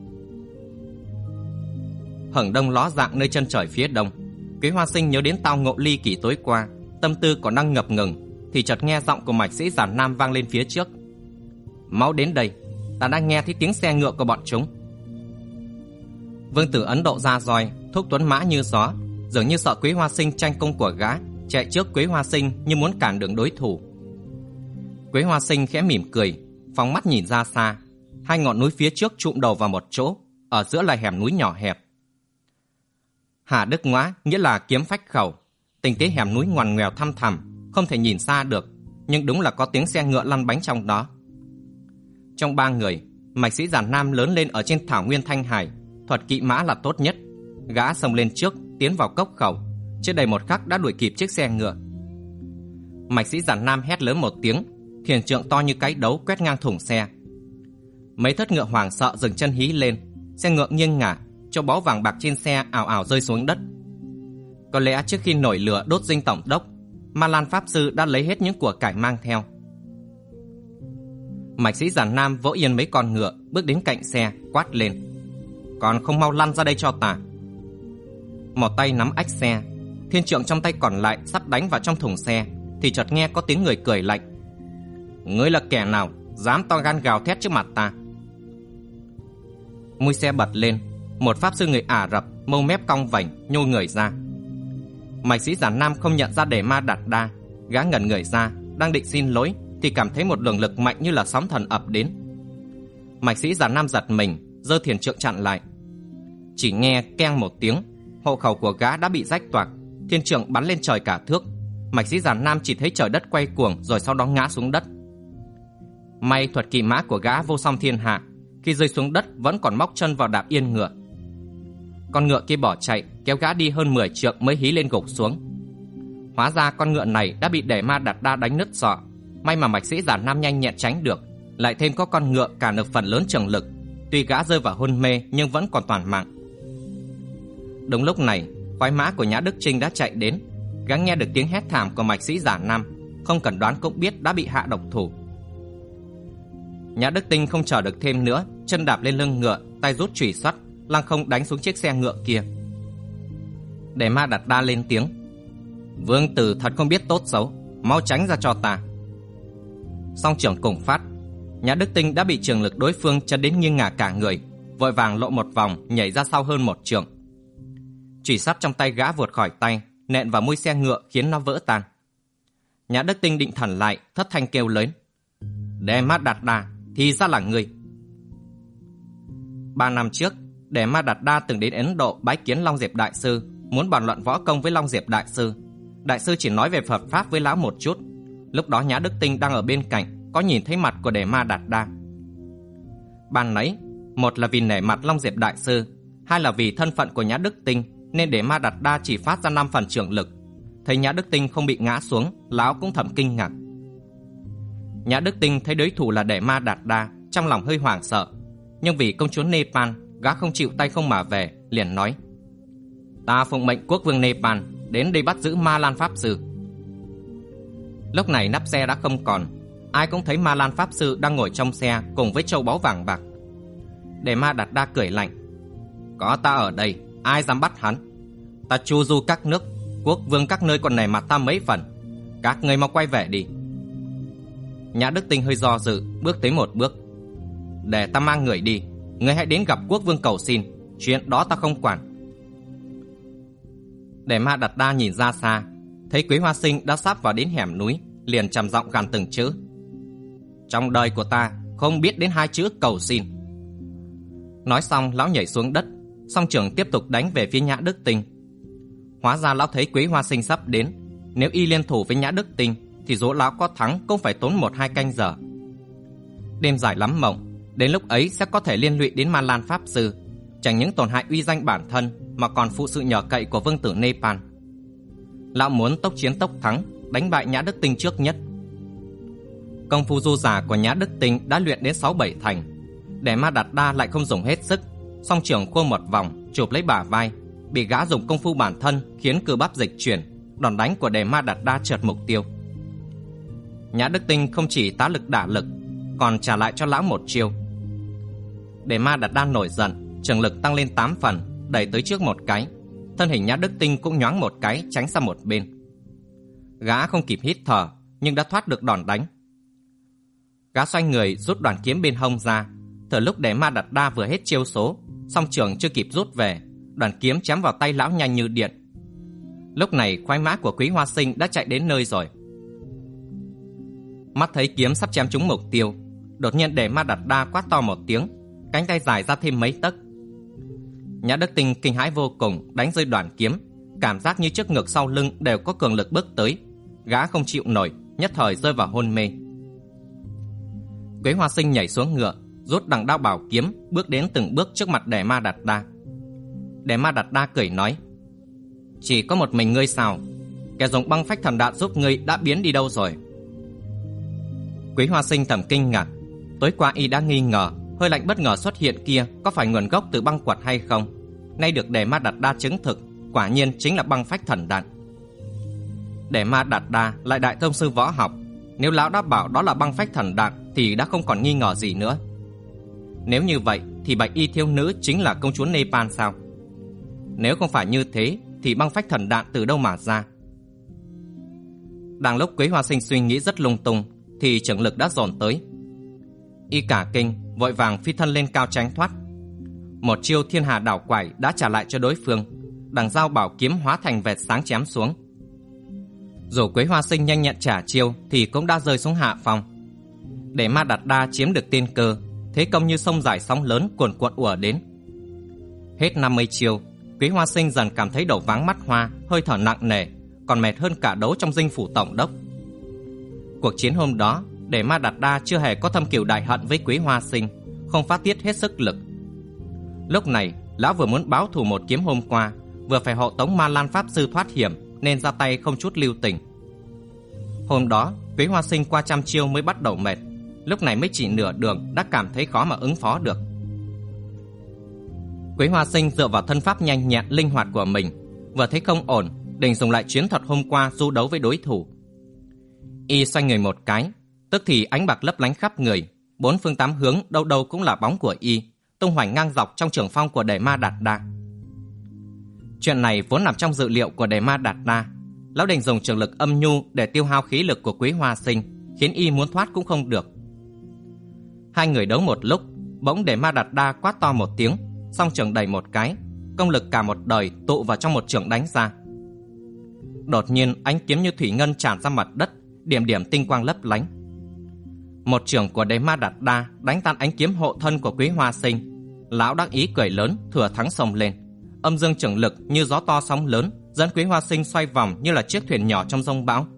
Hửng đông ló dạng nơi chân trời phía đông, Quế Hoa Sinh nhớ đến tao ngộ ly kỳ tối qua, tâm tư còn đang ngập ngừng, thì chợt nghe giọng của Mạch Sĩ Giản Nam vang lên phía trước: mau đến đây, ta đã nghe thấy tiếng xe ngựa của bọn chúng. Vương Tử Ấn Độ ra roi, thúc tuấn mã như gió, dường như sợ Quế Hoa Sinh tranh công của gã, chạy trước Quế Hoa Sinh như muốn cản đường đối thủ. Quế Hoa Sinh khẽ mỉm cười, phóng mắt nhìn ra xa, 2 ngọn núi phía trước chụm đầu vào một chỗ, ở giữa là hẻm núi nhỏ hẹp. Hà Đức Ngoã nghĩa là kiếm phách khẩu, tình thế hẻm núi ngoằn ngoèo thăm thẳm, không thể nhìn xa được, nhưng đúng là có tiếng xe ngựa lăn bánh trong đó. Trong 3 người, Mạch Sĩ Giản Nam lớn lên ở trên thảo nguyên Thanh Hải, thuật kỵ mã là tốt nhất. Gã xông lên trước, tiến vào cốc khẩu, chưa đầy một khắc đã đuổi kịp chiếc xe ngựa. Mạch Sĩ Giản Nam hét lớn một tiếng, thiền trượng to như cái đấu quét ngang thùng xe. Mấy thất ngựa hoảng sợ dừng chân hí lên, xe ngựa nghiêng ngả, châu báu vàng bạc trên xe ào ào rơi xuống đất. Có lẽ trước khi nổi lửa đốt dinh tổng đốc, Ma Lan pháp sư đã lấy hết những của cải mang theo. Mạch Sĩ Giản Nam vỗ yên mấy con ngựa, bước đến cạnh xe, quát lên: còn không mau lăn ra đây cho ta. Một tay nắm ách xe, thiên trượng trong tay còn lại sắp đánh vào trong thùng xe, thì chợt nghe có tiếng người cười lạnh: ngươi là kẻ nào dám to gan gào thét trước mặt ta? Mui xe bật lên, một pháp sư người Ả Rập, mâu mép cong vành nhô người ra. Mạch Sĩ Giản Nam không nhận ra để Ma Đạt Đa, gã ngẩn người ra, đang định xin lỗi thì cảm thấy một luồng lực mạnh như là sóng thần ập đến. Mạch Sĩ Giản Nam giật mình, giơ thiền trượng chặn lại. Chỉ nghe keng một tiếng, hộ khẩu của gã đã bị rách toạc, thiên trượng bắn lên trời cả thước. Mạch Sĩ Giản Nam chỉ thấy trời đất quay cuồng, rồi sau đó ngã xuống đất. May thuật kỵ mã của gã vô song thiên hạ, khi rơi xuống đất vẫn còn móc chân vào đạp yên ngựa. Con ngựa kia bỏ chạy, kéo gã đi hơn 10 trượng mới hí lên gục xuống. Hóa ra con ngựa này đã bị để Ma Đạt Đa đánh nứt sọ. May mà Mạch Sĩ Giản Nam nhanh nhẹn tránh được, lại thêm có con ngựa cả được phần lớn trường lực, tuy gã rơi vào hôn mê nhưng vẫn còn toàn mạng. Đúng lúc này, khoái mã của Nhã Đức Trinh đã chạy đến. Gã nghe được tiếng hét thảm của Mạch Sĩ Giản Nam, không cần đoán cũng biết đã bị hạ độc thủ. Nhã Đức Tinh không chờ được thêm nữa, chân đạp lên lưng ngựa, tay rút chùy sắt, lăng không đánh xuống chiếc xe ngựa kia. Để Ma Đạt Đa lên tiếng: Vương Tử thật không biết tốt xấu, mau tránh ra cho ta. Song trưởng cùng phát, Nhã Đức Tinh đã bị trường lực đối phương chấn đến nghiêng ngả cả người, vội vàng lộ một vòng nhảy ra sau hơn 1 trượng. Chùy sắt trong tay gã vụt khỏi tay, nện vào mui xe ngựa khiến nó vỡ tan. Nhã Đức Tinh định thần lại, thất thanh kêu lớn: Để Ma Đạt Đa, thì ra là ngươi. 3 năm trước, Để Ma Đạt Đa từng đến Ấn Độ bái kiến Long Diệp Đại Sư, muốn bàn luận võ công với Long Diệp Đại Sư. Đại sư chỉ nói về Phật Pháp với lão một chút. Lúc đó Nhã Đức Tinh đang ở bên cạnh, có nhìn thấy mặt của Để Ma Đạt Đa. Ban nãy, một là vì nể mặt Long Diệp Đại Sư, hai là vì thân phận của Nhã Đức Tinh, nên Để Ma Đạt Đa chỉ phát ra 5 phần trưởng lực. Thấy Nhã Đức Tinh không bị ngã xuống, lão cũng thầm kinh ngạc. Nhã Đức Tinh thấy đối thủ là Để Ma Đạt Đa, trong lòng hơi hoảng sợ, nhưng vì công chúa Nepal, gã không chịu tay không mà về, liền nói: Ta phụng mệnh quốc vương Nepal đến đây bắt giữ Ma Lan Pháp Sư. Lúc này nắp xe đã không còn, ai cũng thấy Ma Lan Pháp Sư đang ngồi trong xe cùng với châu báu vàng bạc. Để Ma Đạt Đa cười lạnh: Có ta ở đây, ai dám bắt hắn? Ta chu du các nước, quốc vương các nơi còn nể mặt ta mấy phần. Các ngươi mau quay về đi. Nhã Đức Tinh hơi do dự, bước tới một bước. Để ta mang người đi, ngươi hãy đến gặp quốc vương cầu xin, chuyện đó ta không quản. Để Ma Đạt Đa nhìn ra xa, thấy Quế Hoa Sinh đã sắp vào đến hẻm núi, liền trầm giọng gằn từng chữ: Trong đời của ta không biết đến 2 chữ cầu xin. Nói xong, lão nhảy xuống đất, song trưởng tiếp tục đánh về phía Nhã Đức Tinh. Hóa ra lão thấy Quế Hoa Sinh sắp đến, nếu y liên thủ với Nhã Đức Tinh thì dỗ lão có thắng cũng phải tốn 1-2 canh giờ. Đêm dài lắm mộng, đến lúc ấy sẽ có thể liên lụy đến Ma Lan Pháp Sư, chẳng những tổn hại uy danh bản thân mà còn phụ sự nhờ cậy của vương tử Nepal. Lão muốn tốc chiến tốc thắng, đánh bại Nhã Đức Tinh trước nhất. Công phu du giả của Nhã Đức Tinh đã luyện đến 6-7 thành. Để Ma Đạt Đa lại không dùng hết sức, song trưởng khua một vòng chụp lấy bả vai, bị gã dùng công phu bản thân khiến cơ bắp dịch chuyển. Đòn đánh của Để Ma Đạt Đa trượt mục tiêu. Nhã Đức Tinh không chỉ tá lực đả lực, còn trả lại cho lão một chiêu. Để Ma Đạt Đa nổi giận, trường lực tăng lên 8 phần, đẩy tới trước một cái. Thân hình Nhã Đức Tinh cũng nhoáng một cái, tránh sang một bên. Gã không kịp hít thở, nhưng đã thoát được đòn đánh. Gã xoay người rút đoàn kiếm bên hông ra. Thời lúc Để Ma Đạt Đa vừa hết chiêu số, song trường chưa kịp rút về, đoàn kiếm chém vào tay lão nhanh như điện. Lúc này khoái mã của Quý Hoa Sinh đã chạy đến nơi rồi. Mắt thấy kiếm sắp chém trúng mục tiêu, đột nhiên Để Ma Đạt Đa quát to một tiếng, cánh tay dài ra thêm mấy tấc. Nhã Đức Tinh kinh hãi vô cùng, đánh rơi đoàn kiếm, cảm giác như trước ngực sau lưng đều có cường lực bước tới. Gã không chịu nổi, nhất thời rơi vào hôn mê. Quế Hoa Sinh nhảy xuống ngựa, rút đằng đao bảo kiếm, bước đến từng bước trước mặt Để Ma Đạt Đa. Để Ma Đạt Đa cười nói: Chỉ có một mình ngươi sao? Kẻ dùng băng phách thần đạn giúp ngươi đã biến đi đâu rồi? Quế Hoa Sinh thầm kinh ngạc. Tối qua y đã nghi ngờ hơi lạnh bất ngờ xuất hiện kia có phải nguồn gốc từ băng quật hay không. Nay được Để Ma Đạt Đa chứng thực, quả nhiên chính là băng phách thần đạn. Để Ma Đạt Đa lại đại tông sư võ học, nếu lão đã bảo đó là băng phách thần đạn thì đã không còn nghi ngờ gì nữa. Nếu như vậy thì bạch y thiếu nữ chính là công chúa Nepal sao? Nếu không phải như thế thì băng phách thần đạn từ đâu mà ra? Đang lúc Quế Hoa Sinh suy nghĩ rất lung tung thì trưởng lực đã dồn tới. Y cả kinh, vội vàng phi thân lên cao tránh thoát. Một chiêu thiên hà đảo quải đã trả lại cho đối phương, đằng dao bảo kiếm hóa thành vệt sáng chém xuống. Dù Quế Hoa Sinh nhanh nhẹn trả chiêu thì cũng đã rơi xuống hạ phong. Để Ma Đạt Đa chiếm được tiên cơ, thế công như sông dài sóng lớn cuồn cuộn ùa đến. Hết 50 chiêu, Quế Hoa Sinh dần cảm thấy đầu váng mắt hoa, hơi thở nặng nề, còn mệt hơn cả đấu trong dinh phủ tổng đốc. Cuộc chiến hôm đó, Để Ma Đạt Đa chưa hề có thâm cừu đại hận với Quế Hoa Sinh, không phát tiết hết sức lực. Lúc này, lão vừa muốn báo thù một kiếm hôm qua, vừa phải hộ tống Ma Lan Pháp Sư thoát hiểm, nên ra tay không chút lưu tình. Hôm đó, Quế Hoa Sinh qua trăm chiêu mới bắt đầu mệt, lúc này mới chỉ nửa đường đã cảm thấy khó mà ứng phó được. Quế Hoa Sinh dựa vào thân pháp nhanh nhẹn linh hoạt của mình, vừa thấy không ổn, định dùng lại chiến thuật hôm qua du đấu với đối thủ. Y xoay người một cái, tức thì ánh bạc lấp lánh khắp người, 4 phương 8 hướng đâu đâu cũng là bóng của Y, tung hoành ngang dọc trong trường phong của Để Ma Đạt Đa. Chuyện này vốn nằm trong dự liệu của Để Ma Đạt Đa. Lão định dùng trường lực âm nhu để tiêu hao khí lực của Quế Hoa Sinh, khiến Y muốn thoát cũng không được. Hai người đấu một lúc, bỗng Để Ma Đạt Đa quát to một tiếng, song trường đẩy một cái, công lực cả một đời tụ vào trong một trường đánh ra. Đột nhiên ánh kiếm như thủy ngân tràn ra mặt đất, điểm điểm tinh quang lấp lánh. Một trường của Để Ma Đạt Đa đánh tan ánh kiếm hộ thân của Quế Hoa Sinh, Lão đắc ý cười lớn, thừa thắng xông lên. Âm dương chưởng lực như gió to sóng lớn, dẫn Quế Hoa Sinh xoay vòng như là chiếc thuyền nhỏ trong giông bão.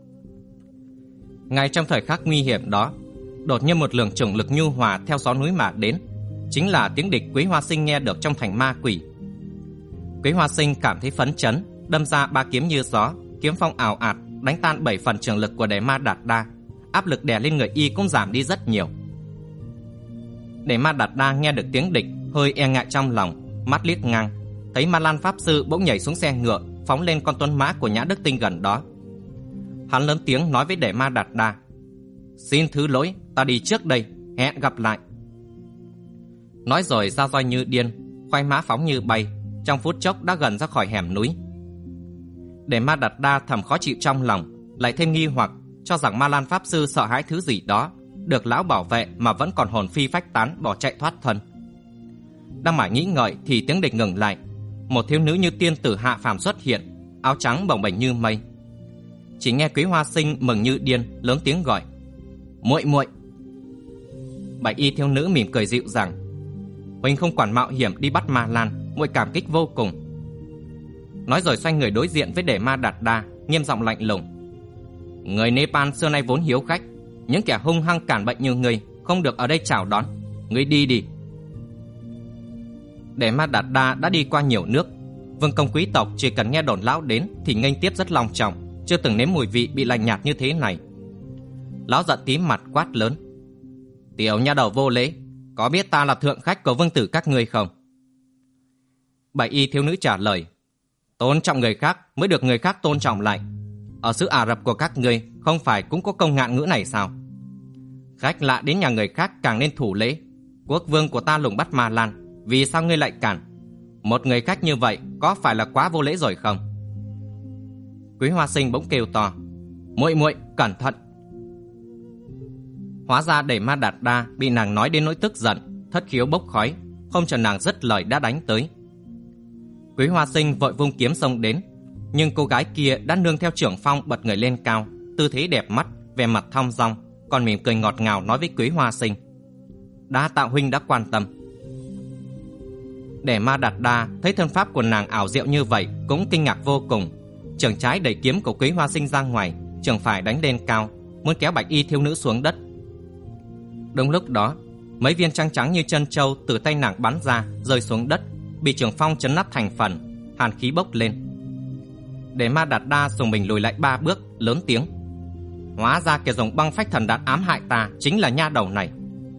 Ngay trong thời khắc nguy hiểm đó, đột nhiên một luồng chưởng lực nhu hòa theo gió núi mà đến, chính là tiếng địch Quế Hoa Sinh nghe được trong thành ma quỷ. Quế Hoa Sinh cảm thấy phấn chấn, đâm ra 3 kiếm như gió, kiếm phong ào ạt đánh tan 7 phần chưởng lực của Đề Ma Đạt Đa, áp lực đè lên người y cũng giảm đi rất nhiều. Đề Ma Đạt Đa nghe được tiếng địch, hơi e ngại trong lòng, mắt liếc ngang, thấy Ma Lan pháp sư bỗng nhảy xuống xe ngựa, phóng lên con tuấn mã của Nhã Đức Tinh gần đó. Hắn lớn tiếng nói với Đề Ma Đạt Đa: "Xin thứ lỗi, ta đi trước đây, hẹn gặp lại." Nói rồi ra roi như điên, khoái mã phóng như bay, trong phút chốc đã gần ra khỏi hẻm núi. Đề Ma Đạt Đa thầm khó chịu trong lòng, lại thêm nghi hoặc, cho rằng Ma Lan pháp sư sợ hãi thứ gì đó, được lão bảo vệ mà vẫn còn hồn phi phách tán bỏ chạy thoát thân. Đang mải nghĩ ngợi thì tiếng địch ngừng lại. Một thiếu nữ như tiên tử hạ phàm xuất hiện, áo trắng bồng bềnh như mây. Chỉ nghe Quế Hoa Sinh mừng như điên, lớn tiếng gọi: "Muội muội!" Bạch y thiếu nữ mỉm cười dịu dàng: "Huynh không quản mạo hiểm đi bắt Ma Lan, muội cảm kích vô cùng." Nói rồi xoay người đối diện với Đề Ma Đạt Đa, nghiêm giọng lạnh lùng: "Người Nepal xưa nay vốn hiếu khách, những kẻ hung hăng cản bệnh như ngươi không được ở đây chào đón. Ngươi đi đi." Đề Ma Đạt Đa đã đi qua nhiều nước, vương công quý tộc chỉ cần nghe đồn lão đến thì nghênh tiếp rất long trọng, chưa từng nếm mùi vị bị lạnh nhạt như thế này. Lão giận tím mặt quát lớn: "Tiểu nha đầu vô lễ, có biết ta là thượng khách của vương tử các ngươi không?" Bạch y thiếu nữ trả lời: "Tôn trọng người khác mới được người khác tôn trọng lại. Ở xứ Ả Rập của các ngươi không phải cũng có câu ngạn ngữ này sao? Khách lạ đến nhà người khác càng nên thủ lễ. Quốc vương của ta lùng bắt Ma Lan, vì sao ngươi lại cản? Một người khách như vậy có phải là quá vô lễ rồi không?" Quý Hoa Sinh bỗng kêu to: "Muội muội, cẩn thận!" Hóa ra Đề Ma Đạt Đa bị nàng nói đến nỗi tức giận, thất khiếu bốc khói, không chờ nàng dứt lời đã đánh tới. Quý Hoa Sinh vội vung kiếm xông đến, nhưng cô gái kia đã nương theo trưởng phong bật người lên cao, tư thế đẹp mắt, vẻ mặt thong dong, còn mỉm cười ngọt ngào nói với Quý Hoa Sinh: "Đa tạ huynh đã quan tâm." Đề Ma Đạt Đa thấy thân pháp của nàng ảo diệu như vậy cũng kinh ngạc vô cùng, chưởng trái đẩy kiếm của Quý Hoa Sinh ra ngoài, chưởng phải đánh lên cao, muốn kéo bạch y thiếu nữ xuống đất. Đúng lúc đó, mấy viên trăng trắng như chân trâu từ tay nàng bắn ra, rơi xuống đất, bị trường phong chấn nát thành phần, hàn khí bốc lên. Đề Ma Đạt Đa dùng mình lùi lại 3 bước, lớn tiếng: "Hóa ra kẻ dùng băng phách thần đạn ám hại ta chính là nha đầu này."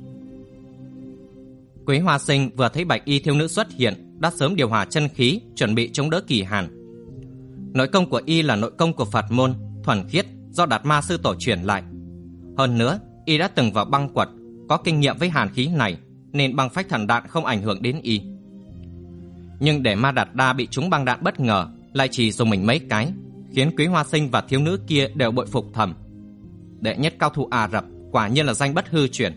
Quý Hoa Sinh vừa thấy bạch y thiếu nữ xuất hiện, đã sớm điều hòa chân khí, chuẩn bị chống đỡ kỳ hàn. Nội công của y là nội công của Phật môn, thuần khiết, do Đạt Ma sư tổ truyền lại. Hơn nữa, y đã từng vào băng quật, có kinh nghiệm với hàn khí này, nên băng phách thần đạn không ảnh hưởng đến y. Nhưng Đề Ma Đạt Đa bị trúng băng đạn bất ngờ, lại chỉ dùng mình mấy cái, khiến Quý Hoa Sinh và thiếu nữ kia đều bội phục thầm: đệ nhất cao thủ Ả Rập quả nhiên là danh bất hư truyền.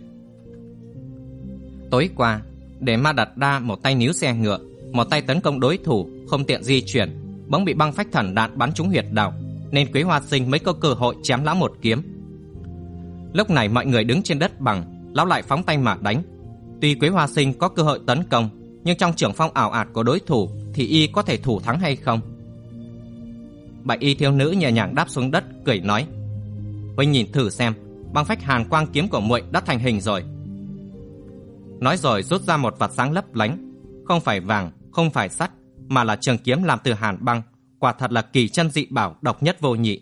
Tối qua, Đề Ma Đạt Đa một tay níu xe ngựa, một tay tấn công đối thủ, không tiện di chuyển, bỗng bị băng phách thần đạn bắn trúng huyệt đạo, nên Quý Hoa Sinh mới có cơ hội chém lão một kiếm. Lúc này mọi người đứng trên đất bằng, lão lại phóng tay mà đánh. Tuy Quý Hoa Sinh có cơ hội tấn công, nhưng trong trưởng phong ảo ạt của đối thủ thì y có thể thủ thắng hay không? Bạch y thiếu nữ nhẹ nhàng đáp xuống đất, cười nói: "Huynh nhìn thử xem, băng phách hàn quang kiếm của muội đã thành hình rồi." Nói rồi rút ra một vật sáng lấp lánh, không phải vàng, không phải sắt, mà là trường kiếm làm từ hàn băng, quả thật là kỳ chân dị bảo, độc nhất vô nhị.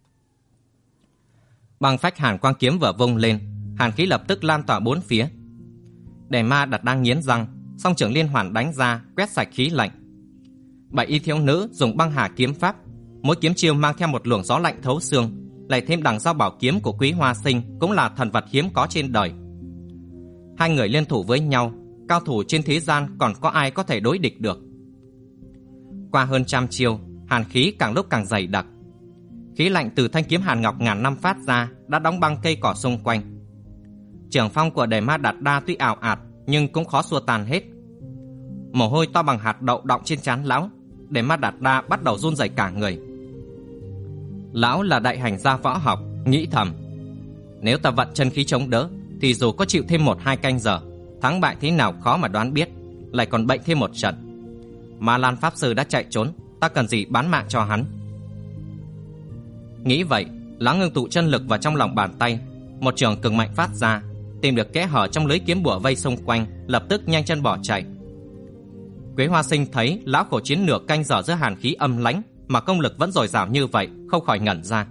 Băng phách hàn quang kiếm vừa vung lên, hàn khí lập tức lan tỏa bốn phía. Đề Ma Đạt đang nghiến răng, song trưởng liên hoàn đánh ra, quét sạch khí lạnh. Bạch y thiếu nữ dùng băng hà kiếm pháp, mỗi kiếm chiêu mang theo một luồng gió lạnh thấu xương, lại thêm đằng sau bảo kiếm của Quý Hoa Sinh cũng là thần vật hiếm có trên đời. Hai người liên thủ với nhau, cao thủ trên thế gian còn có ai có thể đối địch được. Qua hơn 100 chiêu, hàn khí càng lúc càng dày đặc. Khí lạnh từ thanh kiếm hàn ngọc ngàn năm phát ra đã đóng băng cây cỏ xung quanh. Trường phong của Đề Ma Đạt Đa tuy ảo ạt nhưng cũng khó xua tan hết. Mồ hôi to bằng hạt đậu đọng trên trán lão. Đề Ma Đạt Đa bắt đầu run rẩy cả người. Lão là đại hành gia võ học, nghĩ thầm: nếu ta vận chân khí chống đỡ thì dù có chịu thêm 1-2 canh giờ, thắng bại thế nào khó mà đoán biết. lại còn bệnh thêm một trận. Ma Lan Pháp Sư đã chạy trốn, ta cần gì bán mạng cho hắn. Nghĩ vậy, lão ngưng tụ chân lực vào trong lòng bàn tay, một trường cực mạnh phát ra, tìm được kẽ hở trong lưới kiếm bùa vây xung quanh, lập tức nhanh chân bỏ chạy. Quế Hoa Sinh thấy lão khổ chiến nửa canh giờ giữa hàn khí âm lãnh mà công lực vẫn dồi dào như vậy, không khỏi ngẩn ra.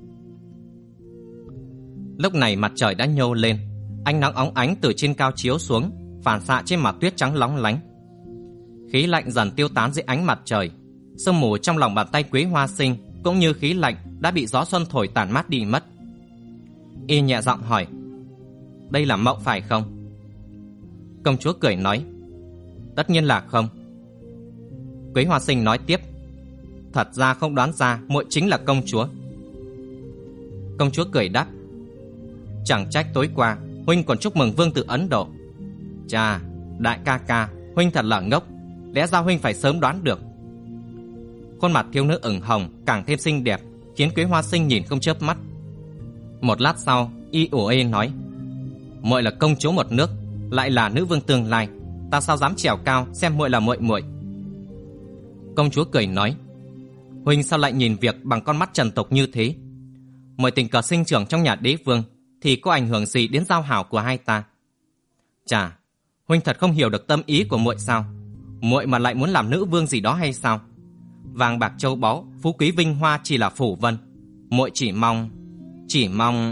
Lúc này mặt trời đã nhô lên, ánh nắng óng ánh từ trên cao chiếu xuống, phản xạ trên mặt tuyết trắng lóng lánh. Khí lạnh dần tiêu tán dưới ánh mặt trời, sương mù trong lòng bàn tay Quế Hoa Sinh cũng như khí lạnh đã bị gió xuân thổi tàn mát đi mất. Y nhẹ giọng hỏi: đây là mộng phải không? Công chúa cười nói: tất nhiên là không. Quế Hoa Sinh nói tiếp: thật ra không đoán ra muội chính là công chúa. Công chúa cười đáp: chẳng trách tối qua huynh còn chúc mừng vương tử Ấn Độ. Chà, đại ca ca, huynh thật là ngốc, lẽ ra huynh phải sớm đoán được. Khuôn mặt thiếu nữ ửng hồng càng thêm xinh đẹp, khiến Quế Hoa Sinh nhìn không chớp mắt. Một lát sau, y ủ ê nói: muội là công chúa một nước, lại là nữ vương tương lai, ta sao dám trèo cao xem muội là muội muội. Công chúa cười nói: huynh sao lại nhìn việc bằng con mắt trần tục như thế? Muội tình cờ sinh trưởng trong nhà đế vương thì có ảnh hưởng gì đến giao hảo của hai ta? Chà, huynh thật không hiểu được tâm ý của muội sao? Muội mà lại muốn làm nữ vương gì đó hay sao? Vàng bạc châu báu, phú quý vinh hoa chỉ là phủ vân. Muội chỉ mong.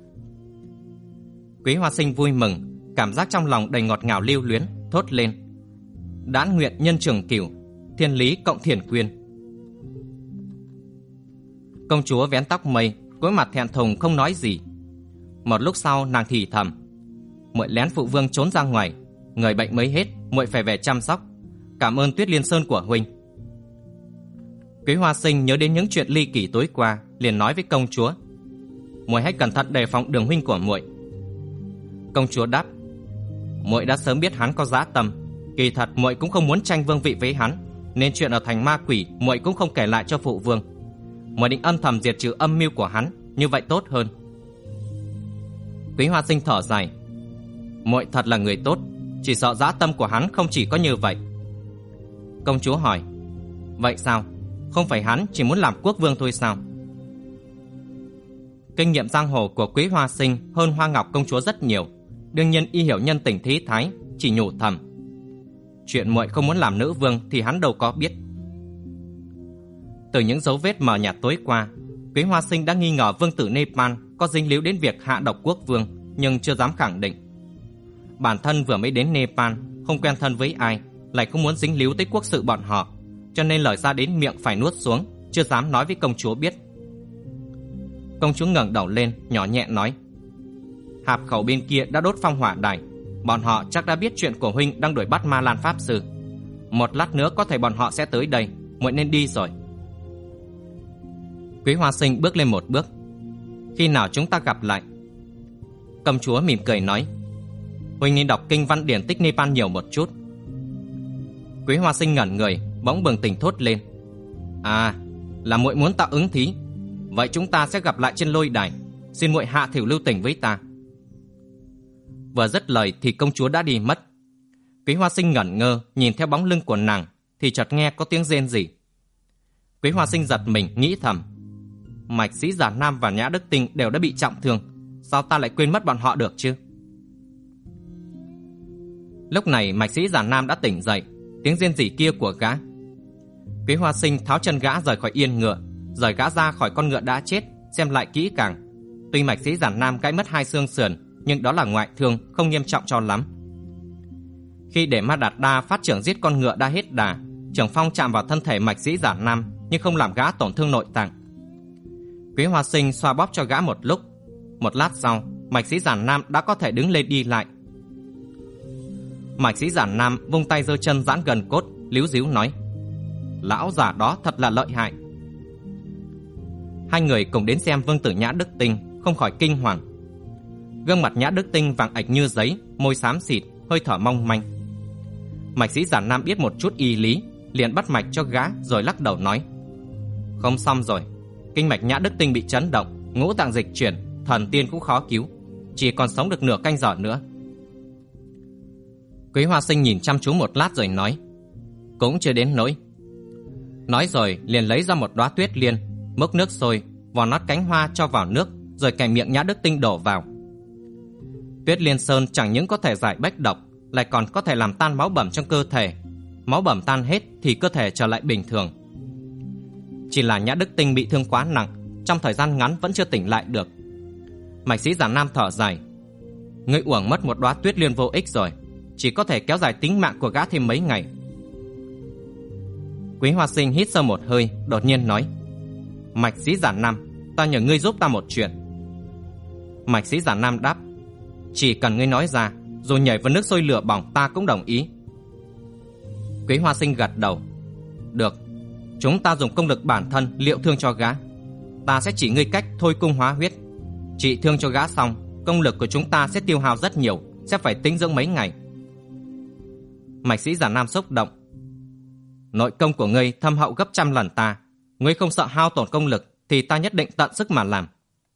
Quế Hoa Sinh vui mừng, cảm giác trong lòng đầy ngọt ngào lưu luyến, thốt lên: đãn nguyện nhân trường cửu, thiên lý cộng thiền quyên. Công chúa vén tóc mây, cúi mặt thẹn thùng không nói gì. Một lúc sau nàng thì thầm: muội lén phụ vương trốn ra ngoài, người bệnh mới hết, muội phải về chăm sóc. Cảm ơn Tuyết Liên Sơn của huynh. Quế Hoa Sinh nhớ đến những chuyện ly kỳ tối qua, liền nói với công chúa: muội hãy cẩn thận đề phòng Đường huynh của muội. Công chúa đáp: muội đã sớm biết hắn có dã tâm, kỳ thật muội cũng không muốn tranh vương vị với hắn, nên chuyện ở thành ma quỷ muội cũng không kể lại cho phụ vương. Muội định âm thầm diệt trừ âm mưu của hắn, như vậy tốt hơn. Quế Hoa Sinh thở dài: muội thật là người tốt, chỉ sợ dã tâm của hắn không chỉ có như vậy. Công chúa hỏi: vậy sao? Không phải hắn chỉ muốn làm quốc vương thôi sao? Kinh nghiệm giang hồ của Quế Hoa Sinh hơn Hoa Ngọc công chúa rất nhiều, đương nhiên y hiểu nhân tình thế thái, chỉ nhủ thầm: chuyện muội không muốn làm nữ vương thì hắn đâu có biết. Từ những dấu vết mờ nhạt tối qua, Quế Hoa Sinh đã nghi ngờ vương tử Nepal có dính líu đến việc hạ độc quốc vương, nhưng chưa dám khẳng định. Bản thân vừa mới đến Nepal, không quen thân với ai, lại không muốn dính líu tới quốc sự bọn họ, cho nên lời ra đến miệng phải nuốt xuống, chưa dám nói với công chúa biết. Công chúa ngẩng đầu lên, nhỏ nhẹ nói: Hạp Khẩu bên kia đã đốt phong hỏa đài, bọn họ chắc đã biết chuyện của huynh đang đuổi bắt Ma Lan Pháp Sư. Một lát nữa có thể bọn họ sẽ tới đây, muội nên đi rồi. Quế Hoa Sinh bước lên một bước: khi nào chúng ta gặp lại? Công chúa mỉm cười nói: huynh nên đọc kinh văn điển tích Nepal nhiều một chút. Quế Hoa Sinh ngẩn người, bỗng bừng tỉnh thốt lên: à, là muội muốn ta ứng thí. Vậy chúng ta sẽ gặp lại trên lôi đài, xin muội hạ thỉu lưu tình với ta. Vừa dứt lời thì công chúa đã đi mất. Quế Hoa Sinh ngẩn ngơ nhìn theo bóng lưng của nàng, thì chợt nghe có tiếng rên rỉ. Quế Hoa Sinh giật mình, nghĩ thầm: Mạch Sĩ Giả Nam và Nhã Đức Tinh đều đã bị trọng thương, sao ta lại quên mất bọn họ được chứ? Lúc này Mạch Sĩ Giả Nam đã tỉnh dậy, tiếng rên rỉ kia của gã. Quế Hoa Sinh tháo chân gã rời khỏi yên ngựa, rời gã ra khỏi con ngựa đã chết, xem lại kỹ càng. Tuy Mạch Sĩ Giả Nam gãy mất 2 xương sườn, nhưng đó là ngoại thương, không nghiêm trọng cho lắm. Khi để Ma Đạt Đa phát trưởng giết con ngựa đã hết đà, trưởng phong chạm vào thân thể Mạch Sĩ Giả Nam, nhưng không làm gã tổn thương nội tạng. Quế Hoa Sinh xoa bóp cho gã một lúc. Một lát sau, Mạch Sĩ Giả Nam đã có thể đứng lên đi lại. Mạch Sĩ Giả Nam vung tay giơ chân giãn gần cốt, líu díu nói: Lão già đó thật là lợi hại. Hai người cùng đến xem vương tử Nhã Đức Tinh, không khỏi kinh hoàng. Gương mặt Nhã Đức Tinh vàng ạch như giấy, môi xám xịt, hơi thở mong manh. Mạch Sĩ Giả Nam biết một chút y lý, liền bắt mạch cho gã rồi lắc đầu nói: Không xong rồi, kinh mạch Nhã Đức Tinh bị chấn động, ngũ tạng dịch chuyển, thần tiên cũng khó cứu, chỉ còn sống được nửa canh giờ nữa. Quý Hoa Sinh nhìn chăm chú một lát rồi nói: Cũng chưa đến nỗi. Nói rồi liền lấy ra một đóa tuyết liên, múc nước sôi, vò nót cánh hoa cho vào nước, rồi cài miệng Nhã Đức Tinh đổ vào. Tuyết liên sơn chẳng những có thể giải bách độc, lại còn có thể làm tan máu bầm trong cơ thể. Máu bầm tan hết thì cơ thể trở lại bình thường. Chỉ là Nhã Đức Tinh bị thương quá nặng, trong thời gian ngắn vẫn chưa tỉnh lại được. Mạch Sĩ Giản Nam thở dài: Ngươi uổng mất một đóa tuyết liên vô ích rồi, chỉ có thể kéo dài tính mạng của gã thêm mấy ngày. Quý Hoa Sinh hít sâu một hơi, đột nhiên nói: Mạch Sĩ Giản Nam, ta nhờ ngươi giúp ta một chuyện. Mạch Sĩ Giản Nam đáp: Chỉ cần ngươi nói ra, dù nhảy vào nước sôi lửa bỏng ta cũng đồng ý. Quý Hoa Sinh gật đầu: Được, chúng ta dùng công lực bản thân liệu thương cho gã. Ta sẽ chỉ ngươi cách thôi cung hóa huyết. Trị thương cho gã xong, công lực của chúng ta sẽ tiêu hao rất nhiều, sẽ phải tĩnh dưỡng mấy ngày. Mạch Sĩ Giản Nam xúc động: Nội công của ngươi thâm hậu gấp trăm lần ta, ngươi không sợ hao tổn công lực thì ta nhất định tận sức mà làm.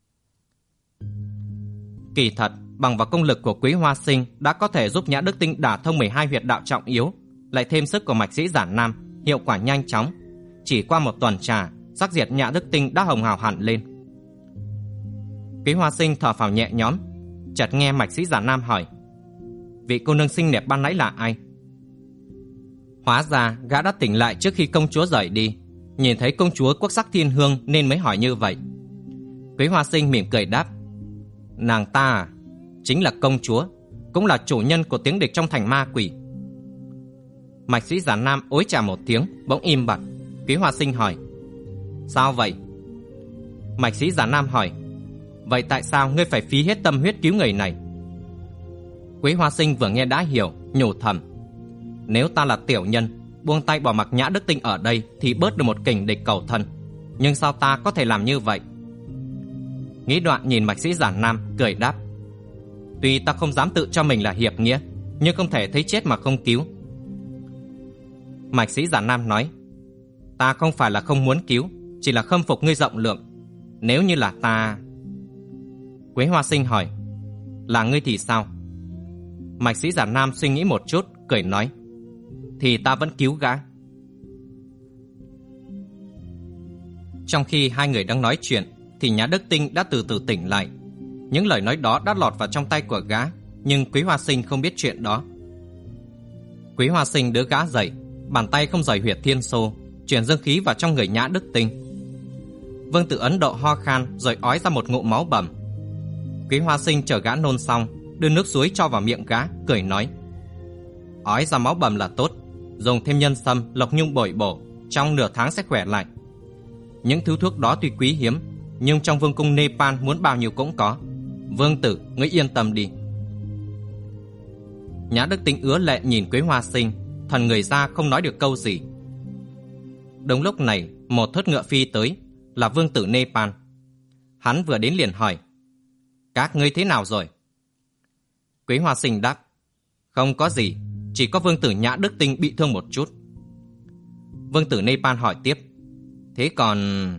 Kỳ thật, bằng vào công lực của Quý Hoa Sinh đã có thể giúp Nhã Đức Tinh đả thông 12 huyệt đạo trọng yếu, lại thêm sức của Mạch Sĩ Giản Nam, hiệu quả nhanh chóng. Chỉ qua một tuần trà, sắc diệt Nhã Đức Tinh đã hồng hào hẳn lên. Quý Hoa Sinh thở phào nhẹ nhõm, chợt nghe Mạch Sĩ Giản Nam hỏi: Vị cô nương xinh đẹp ban nãy là ai? Hóa ra gã đã tỉnh lại trước khi công chúa rời đi, nhìn thấy công chúa quốc sắc thiên hương nên mới hỏi như vậy. Quý Hoa Sinh mỉm cười đáp: Nàng ta chính là công chúa, cũng là chủ nhân của tiếng địch trong thành ma quỷ. Mạch Sĩ Giản Nam ối chà một tiếng, bỗng im bặt. Quý Hoa Sinh hỏi: Sao vậy? Mạch Sĩ Giản Nam hỏi: Vậy tại sao ngươi phải phí hết tâm huyết cứu người này? Quý Hoa Sinh vừa nghe đã hiểu, nhủ thầm: Nếu ta là tiểu nhân, buông tay bỏ mặc Nhã Đức Tinh ở đây thì bớt được một kình địch cầu thân. Nhưng sao ta có thể làm như vậy? Nghĩ đoạn nhìn Mạch Sĩ Giản Nam, cười đáp: Tuy ta không dám tự cho mình là hiệp nghĩa, nhưng không thể thấy chết mà không cứu. Mạch Sĩ Giản Nam nói: Ta không phải là không muốn cứu, chỉ là khâm phục ngươi rộng lượng. Nếu như là ta... Quế Hoa Sinh hỏi: Là ngươi thì sao? Mạch Sĩ Giản Nam suy nghĩ một chút, cười nói: Thì ta vẫn cứu gã. Trong khi hai người đang nói chuyện thì Nhã Đức Tinh đã từ từ tỉnh lại. Những lời nói đó đã lọt vào trong tay của gã, nhưng Quý Hoa Sinh không biết chuyện đó. Quý Hoa Sinh đỡ gã dậy, bàn tay không rời huyệt thiên xô, truyền dương khí vào trong người Nhã Đức Tinh. Vương Tử Ấn Độ ho khan rồi ói ra một ngụm máu bầm. Quý Hoa Sinh chờ gã nôn xong, đưa nước suối cho vào miệng gã, cười nói: Ói ra máu bầm là tốt, dùng thêm nhân sâm, lộc nhung bồi bổ, trong nửa tháng sẽ khỏe lại. Những thứ thuốc đó tuy quý hiếm, nhưng trong vương cung Nepal muốn bao nhiêu cũng có. Vương tử, ngươi yên tâm đi. Nhã Đức Tinh ứa lệ nhìn Quế Hoa Sinh, thần người ra không nói được câu gì. Đúng lúc này, một thớt ngựa phi tới, là vương tử Nepal. Hắn vừa đến liền hỏi: Các ngươi thế nào rồi? Quế Hoa Sinh đáp: Không có gì, chỉ có vương tử Nhã Đức Tinh bị thương một chút. Vương tử Nepal hỏi tiếp: Thế còn...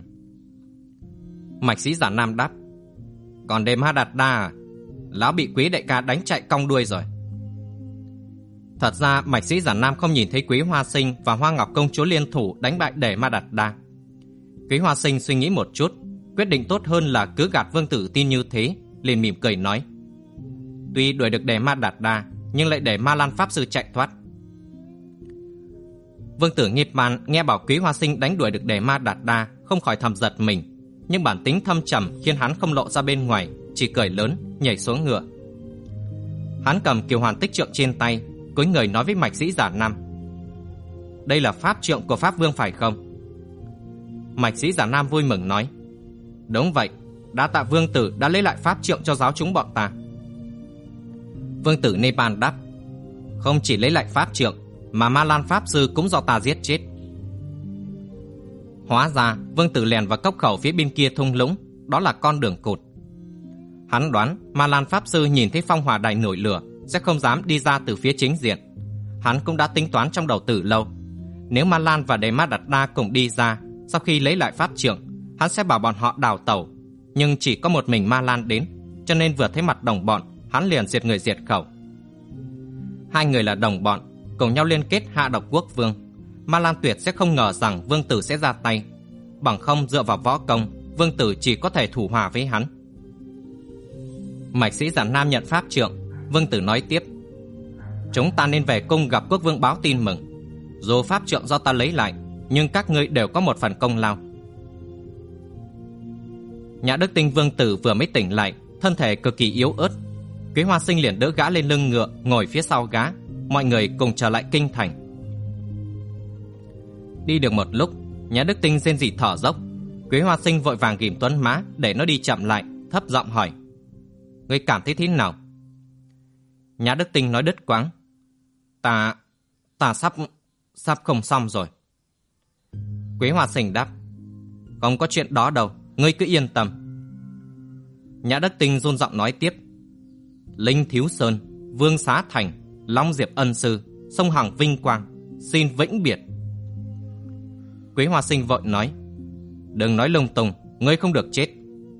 Mạch Sĩ Giản Nam đáp: Còn Đề Ma Đạt Đa à? Lão bị Quý đại ca đánh chạy cong đuôi rồi. Thật ra Mạch Sĩ Giản Nam không nhìn thấy Quý Hoa Sinh và Hoa Ngọc công chúa liên thủ đánh bại Đề Ma Đạt Đa. Quý Hoa Sinh suy nghĩ một chút, quyết định tốt hơn là cứ gạt vương tử tin như thế, liền mỉm cười nói: Tuy đuổi được Đề Ma Đạt Đa, nhưng lại để Ma Lan Pháp Sư chạy thoát. Vương tử Nepal nghe bảo Quý Hoa Sinh đánh đuổi được Đề Ma Đạt Đa, không khỏi thầm giật mình, nhưng bản tính thâm trầm khiến hắn không lộ ra bên ngoài, chỉ cười lớn, nhảy xuống ngựa. Hắn cầm Kiều Hoàn Tích trượng trên tay, cúi người nói với Mạch Sĩ Giản Nam: Đây là pháp trượng của Pháp Vương phải không? Mạch Sĩ Giản Nam vui mừng nói: Đúng vậy, đa tạ vương tử đã lấy lại pháp trượng cho giáo chúng bọn ta. Vương tử Nepal đáp: Không chỉ lấy lại pháp trượng, mà Ma Lan Pháp Sư cũng do ta giết chết. Hóa ra vương tử lèn vào cốc khẩu phía bên kia thung lũng, đó là con đường cụt. Hắn đoán Ma Lan Pháp Sư nhìn thấy phong hỏa đài nổi lửa sẽ không dám đi ra từ phía chính diện. Hắn cũng đã tính toán trong đầu từ lâu, nếu Ma Lan và Đề Ma Đạt Đa cùng đi ra, sau khi lấy lại pháp trượng, hắn sẽ bảo bọn họ đào tẩu. Nhưng chỉ có một mình Ma Lan đến, cho nên vừa thấy mặt đồng bọn, hắn liền diệt người diệt khẩu. Hai người là đồng bọn, cùng nhau liên kết hạ độc quốc vương. Ma Lan tuyệt sẽ không ngờ rằng vương tử sẽ ra tay. Bằng không dựa vào võ công, vương tử chỉ có thể thủ hòa với hắn. Mạch sĩ Giản Nam nhận pháp trượng. Vương tử nói tiếp: chúng ta nên về cung gặp quốc vương báo tin mừng. Dù pháp trượng do ta lấy lại, nhưng các ngươi đều có một phần công lao. Nhã Đức Tinh vương tử vừa mới tỉnh lại, thân thể cực kỳ yếu ớt. Quý Hoa Sinh liền đỡ gã lên lưng ngựa, ngồi phía sau gã. Mọi người cùng trở lại kinh thành. Đi được một lúc, Nhã Đức Tinh rên rỉ thở dốc. Quý Hoa Sinh vội vàng ghìm tuấn mã để nó đi chậm lại, thấp giọng hỏi: ngươi cảm thấy thế nào? Nhã Đức Tinh nói đứt quãng: Ta sắp không xong rồi. Quý Hoa Sinh đáp: không có chuyện đó đâu, ngươi cứ yên tâm. Nhã Đức Tinh run giọng nói tiếp: Linh Thiếu Sơn, Vương Xá Thành, Long Diệp Ân Sư, Sông Hằng Vinh Quang, xin vĩnh biệt. Quý Hoa Sinh vội nói: đừng nói lung tung, ngươi không được chết.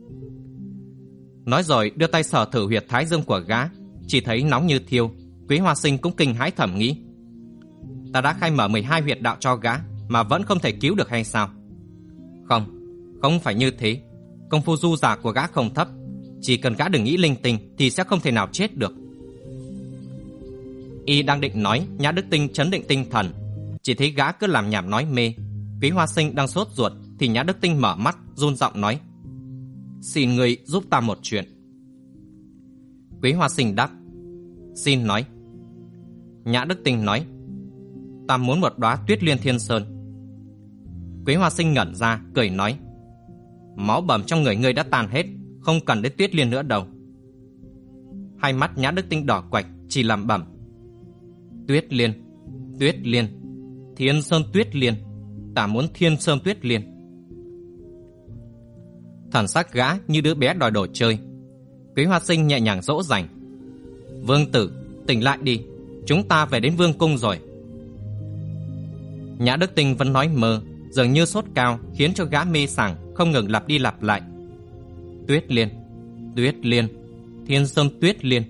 Nói rồi đưa tay sờ thử huyệt thái dương của gã, chỉ thấy nóng như thiêu. Quý Hoa Sinh cũng kinh hãi thầm nghĩ: ta đã khai mở 12 huyệt đạo cho gã mà vẫn không thể cứu được hay sao? Không phải như thế. Công phu du giả của gã không thấp, chỉ cần gã đừng nghĩ linh tinh thì sẽ không thể nào chết được. Y đang định nói, Nhã Đức Tinh chấn định tinh thần, chỉ thấy gã cứ làm nhảm nói mê. Quý Hoa Sinh đang sốt ruột thì Nhã Đức Tinh mở mắt, run giọng nói: xin ngươi giúp ta một chuyện. Quý Hoa Sinh đáp: xin nói. Nhã Đức Tinh nói: ta muốn một đóa Tuyết Liên Thiên Sơn. Quý Hoa Sinh ngẩn ra, cười nói: máu bầm trong người ngươi đã tan hết, không cần đến Tuyết Liên nữa đâu. Hai mắt Nhã Đức Tinh đỏ quạch, chỉ lẩm bẩm: Tuyết Liên, Tuyết Liên, Thiên Sơn Tuyết Liên, ta muốn Thiên Sơn Tuyết Liên. Thần sắc gã như đứa bé đòi đồ chơi. Quý Hoa Sinh nhẹ nhàng dỗ dành: vương tử, tỉnh lại đi, chúng ta về đến vương cung rồi. Nhã Đức Tinh vẫn nói mơ, dường như sốt cao khiến cho gã mê sảng, không ngừng lặp đi lặp lại: Tuyết Liên, Tuyết Liên, Thiên Sơn Tuyết Liên.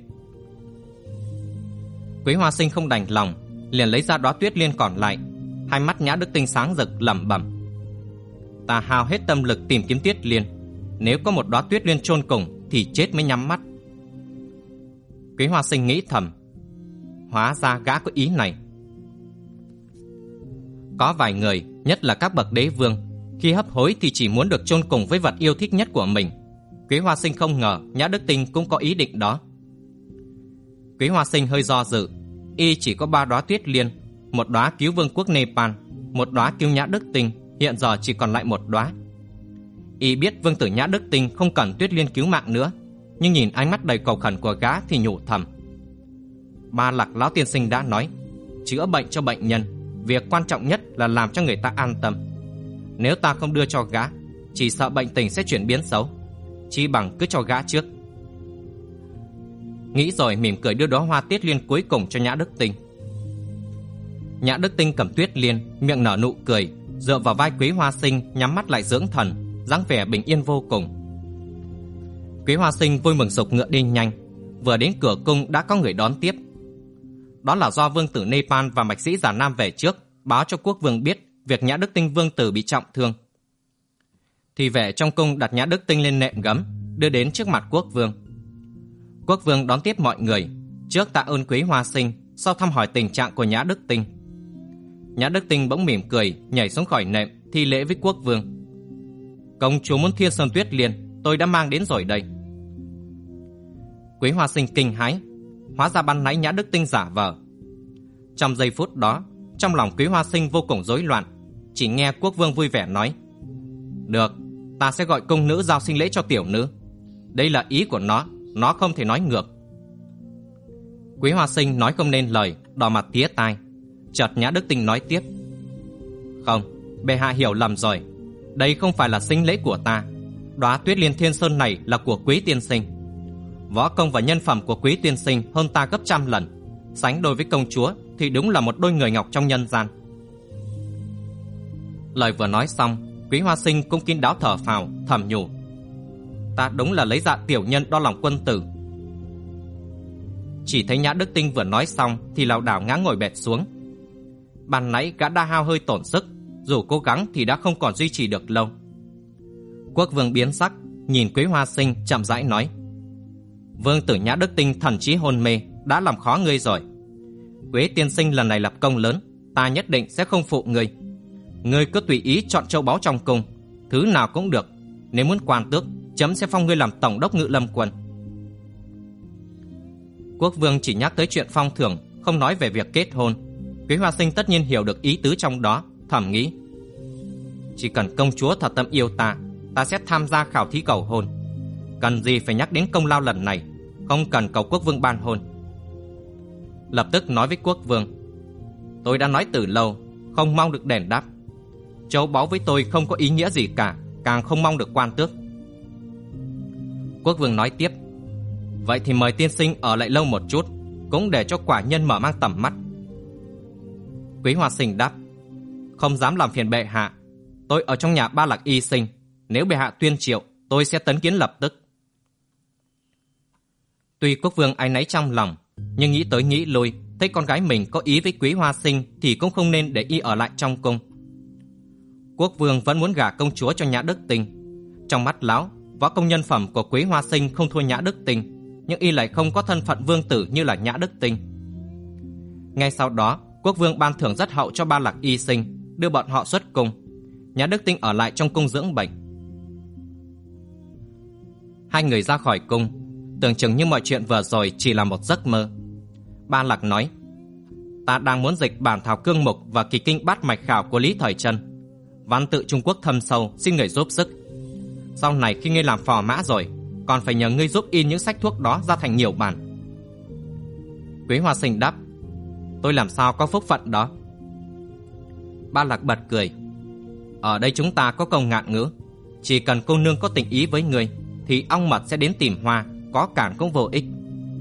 Quý Hoa Sinh không đành lòng, liền lấy ra đóa Tuyết Liên còn lại. Hai mắt Nhã Đức Tinh sáng rực, lẩm bẩm: ta hao hết tâm lực tìm kiếm Tuyết Liên, nếu có một đóa Tuyết Liên chôn cùng thì chết mới nhắm mắt. Quý Hoa Sinh nghĩ thầm: hóa ra gã có ý này. Có vài người, nhất là các bậc đế vương, khi hấp hối thì chỉ muốn được chôn cùng với vật yêu thích nhất của mình. Quý Hoa Sinh không ngờ Nhã Đức Tinh cũng có ý định đó. Quý Hoa Sinh hơi do dự. Y chỉ có 3 đóa Tuyết Liên, một đóa cứu vương quốc Nepal, một đóa cứu Nhã Đức Tinh, hiện giờ chỉ còn lại một đóa. Y biết vương tử Nhã Đức Tinh không cần Tuyết Liên cứu mạng nữa, nhưng nhìn ánh mắt đầy cầu khẩn của gã thì nhủ thầm: Ba Lạc lão tiên sinh đã nói, chữa bệnh cho bệnh nhân, việc quan trọng nhất là làm cho người ta an tâm. Nếu ta không đưa cho gã, chỉ sợ bệnh tình sẽ chuyển biến xấu, chi bằng cứ cho gã trước. Nghĩ rồi mỉm cười đưa đóa hoa Tuyết Liên cuối cùng cho Nhã Đức Tinh. Nhã Đức Tinh cầm Tuyết Liên, miệng nở nụ cười, dựa vào vai Quý Hoa Sinh, nhắm mắt lại dưỡng thần, dáng vẻ bình yên vô cùng. Quý Hoa Sinh vui mừng sục ngựa đi nhanh. Vừa đến cửa cung đã có người đón tiếp. Đó là do vương tử Nepal và mạch sĩ Giản Nam về trước, báo cho quốc vương biết việc Nhã Đức Tinh vương tử bị trọng thương. Thì vệ trong cung đặt Nhã Đức Tinh lên nệm gấm, đưa đến trước mặt quốc vương. Quốc vương đón tiếp mọi người, trước tạ ơn Quý Hoa Sinh, sau thăm hỏi tình trạng của Nhã Đức Tinh. Nhã Đức Tinh bỗng mỉm cười, nhảy xuống khỏi nệm, thi lễ với quốc vương: Công chúa muốn Thiên Sơn Tuyết Liên, tôi đã mang đến rồi đây. Quý Hoa Sinh kinh hãi, hóa ra ban nãy Nhã Đức Tinh giả vờ. Trong giây phút đó, trong lòng Quý Hoa Sinh vô cùng rối loạn. Chỉ nghe quốc vương vui vẻ nói: Được, ta sẽ gọi cung nữ giao sinh lễ cho tiểu nữ. Đây là ý của nó không thể nói ngược. Quý Hoa Sinh nói không nên lời, đỏ mặt tía tai. Chợt Nhã Đức Tinh nói tiếp: Không, bệ hạ hiểu lầm rồi. Đây không phải là sinh lễ của ta. Đóa Tuyết Liên Thiên Sơn này là của Quý tiên sinh. Võ công và nhân phẩm của Quý tiên sinh hơn ta gấp trăm lần. Sánh đôi với công chúa thì đúng là một đôi người ngọc trong nhân gian. Lời vừa nói xong, Quý Hoa Sinh cũng kín đáo thở phào, thầm nhủ: Ta đúng là lấy dạ tiểu nhân đo lòng quân tử. Chỉ thấy Nhã Đức Tinh vừa nói xong thì lảo đảo ngã ngồi bệt xuống. Ban nãy gã đã hao hơi tổn sức, dù cố gắng thì đã không còn duy trì được lâu. Quốc vương biến sắc, nhìn Quế Hoa Sinh chậm rãi nói: Vương tử Nhã Đức Tinh thần trí hôn mê, đã làm khó ngươi rồi. Quế tiên sinh lần này lập công lớn, ta nhất định sẽ không phụ ngươi. Ngươi cứ tùy ý chọn châu báu trong cung, thứ nào cũng được. Nếu muốn quan tước, chấm sẽ phong ngươi làm tổng đốc Ngự Lâm quân. Quốc vương chỉ nhắc tới chuyện phong thưởng, không nói về việc kết hôn. Quế Hoa Sinh tất nhiên hiểu được ý tứ trong đó, thầm nghĩ: chỉ cần công chúa thật tâm yêu ta, ta sẽ tham gia khảo thí cầu hôn. Cần gì phải nhắc đến công lao lần này, không cần cầu quốc vương ban hôn. Lập tức nói với quốc vương: tôi đã nói từ lâu, không mong được đền đáp. Châu báu với tôi không có ý nghĩa gì cả, càng không mong được quan tước. Quốc vương nói tiếp: vậy thì mời tiên sinh ở lại lâu một chút, cũng để cho quả nhân mở mang tầm mắt. Quý Hoa Sinh đáp: không dám làm phiền bệ hạ, tôi ở trong nhà Ba Lạc y sinh, nếu bệ hạ tuyên triệu, tôi sẽ tấn kiến lập tức. Tuy quốc vương áy náy trong lòng, nhưng nghĩ tới nghĩ lui, thấy con gái mình có ý với Quý Hoa Sinh thì cũng không nên để y ở lại trong cung. Quốc vương vẫn muốn gả công chúa cho Nhã Đức Tinh. Trong mắt lão, võ công nhân phẩm của Quý Hoa Sinh không thua Nhã Đức Tinh, nhưng y lại không có thân phận vương tử như là Nhã Đức Tinh. Ngay sau đó, quốc vương ban thưởng rất hậu cho Ba Lạc y sinh, đưa bọn họ xuất cung. Nhã Đức Tinh ở lại trong cung dưỡng bệnh. Hai người ra khỏi cung, tưởng chừng như mọi chuyện vừa rồi chỉ là một giấc mơ. Ba Lạc nói: ta đang muốn dịch bản thảo cương mục và kỳ kinh bát mạch khảo của Lý Thời Trân. Văn tự Trung Quốc thâm sâu, xin người giúp sức. Sau này khi ngươi làm phò mã rồi, còn phải nhờ ngươi giúp in những sách thuốc đó ra thành nhiều bản. Quế Hoa Sinh đáp: tôi làm sao có phúc phận đó. Ba Lạc bật cười: ở đây chúng ta có câu ngạn ngữ, chỉ cần cô nương có tình ý với ngươi thì ong mật sẽ đến tìm hoa, có cản cũng vô ích.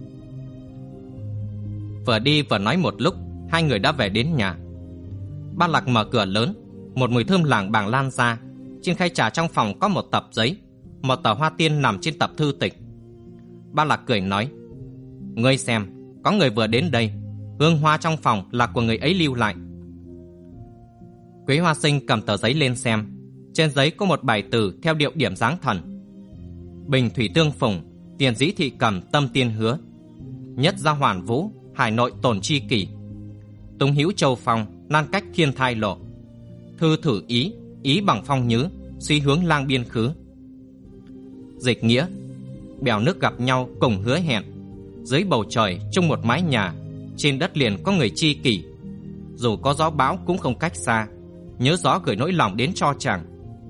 Vừa đi vừa nói một lúc, hai người đã về đến nhà. Ba Lạc mở cửa lớn, một mùi thơm lảng bảng lan ra. Trên khay trà trong phòng có một tập giấy, một tờ hoa tiên nằm trên tập thư tịch. Ba Lạc cười nói: ngươi xem, có người vừa đến đây, hương hoa trong phòng là của người ấy lưu lại. Quế Hoa Sinh cầm tờ giấy lên xem. Trên giấy có một bài từ theo điệu điểm dáng thần: bình thủy tương phùng, tiền dĩ thị cầm tâm tiên hứa. Nhất gia hoàn vũ, hải nội tồn chi kỷ. Túng hữu châu phong, nan cách thiên thai lộ. Thư thử ý, ý bằng phong nhứ, suy hướng lang biên khứ. Dịch nghĩa: bèo nước gặp nhau cùng hứa hẹn. Dưới bầu trời chung một mái nhà, trên đất liền có người chi kỷ. Dù có gió bão cũng không cách xa, nhớ gió gửi nỗi lòng đến cho chàng.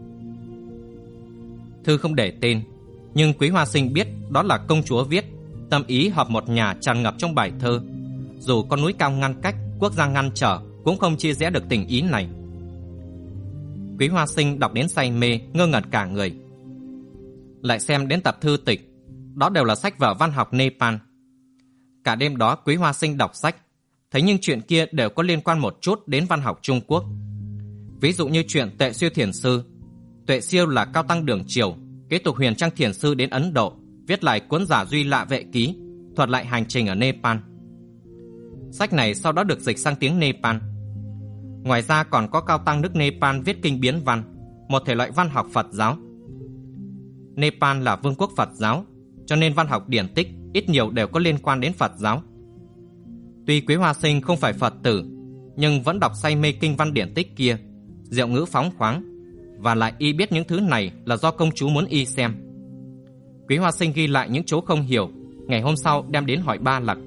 Thư không để tên, nhưng Quý Hoa Sinh biết đó là công chúa viết. Tâm ý hợp một nhà tràn ngập trong bài thơ. Dù có núi cao ngăn cách, quốc gia ngăn trở, cũng không chia rẽ được tình ý này. Quý Hoa Sinh đọc đến say mê, ngơ ngẩn cả người. Lại xem đến tập thư tịch, đó đều là sách vở văn học Nepal. Cả đêm đó Quý Hoa Sinh đọc sách, thấy những chuyện kia đều có liên quan một chút đến văn học Trung Quốc. Ví dụ như chuyện Tuệ Siêu Thiền Sư. Tuệ Siêu là cao tăng đường triều, kế tục Huyền Trang Thiền Sư đến Ấn Độ, viết lại cuốn Giả Duy Lạ Vệ Ký, thuật lại hành trình ở Nepal. Sách này sau đó được dịch sang tiếng Nepal. Ngoài ra còn có cao tăng nước Nepal viết kinh biến văn, một thể loại văn học Phật giáo. Nepal là vương quốc Phật giáo, cho nên văn học điển tích ít nhiều đều có liên quan đến Phật giáo. Tuy Quý Hoa Sinh không phải Phật tử, nhưng vẫn đọc say mê kinh văn điển tích kia, diệu ngữ phóng khoáng, và lại y biết những thứ này là do công chúa muốn y xem. Quý Hoa Sinh ghi lại những chỗ không hiểu, ngày hôm sau đem đến hỏi Ba Lạc.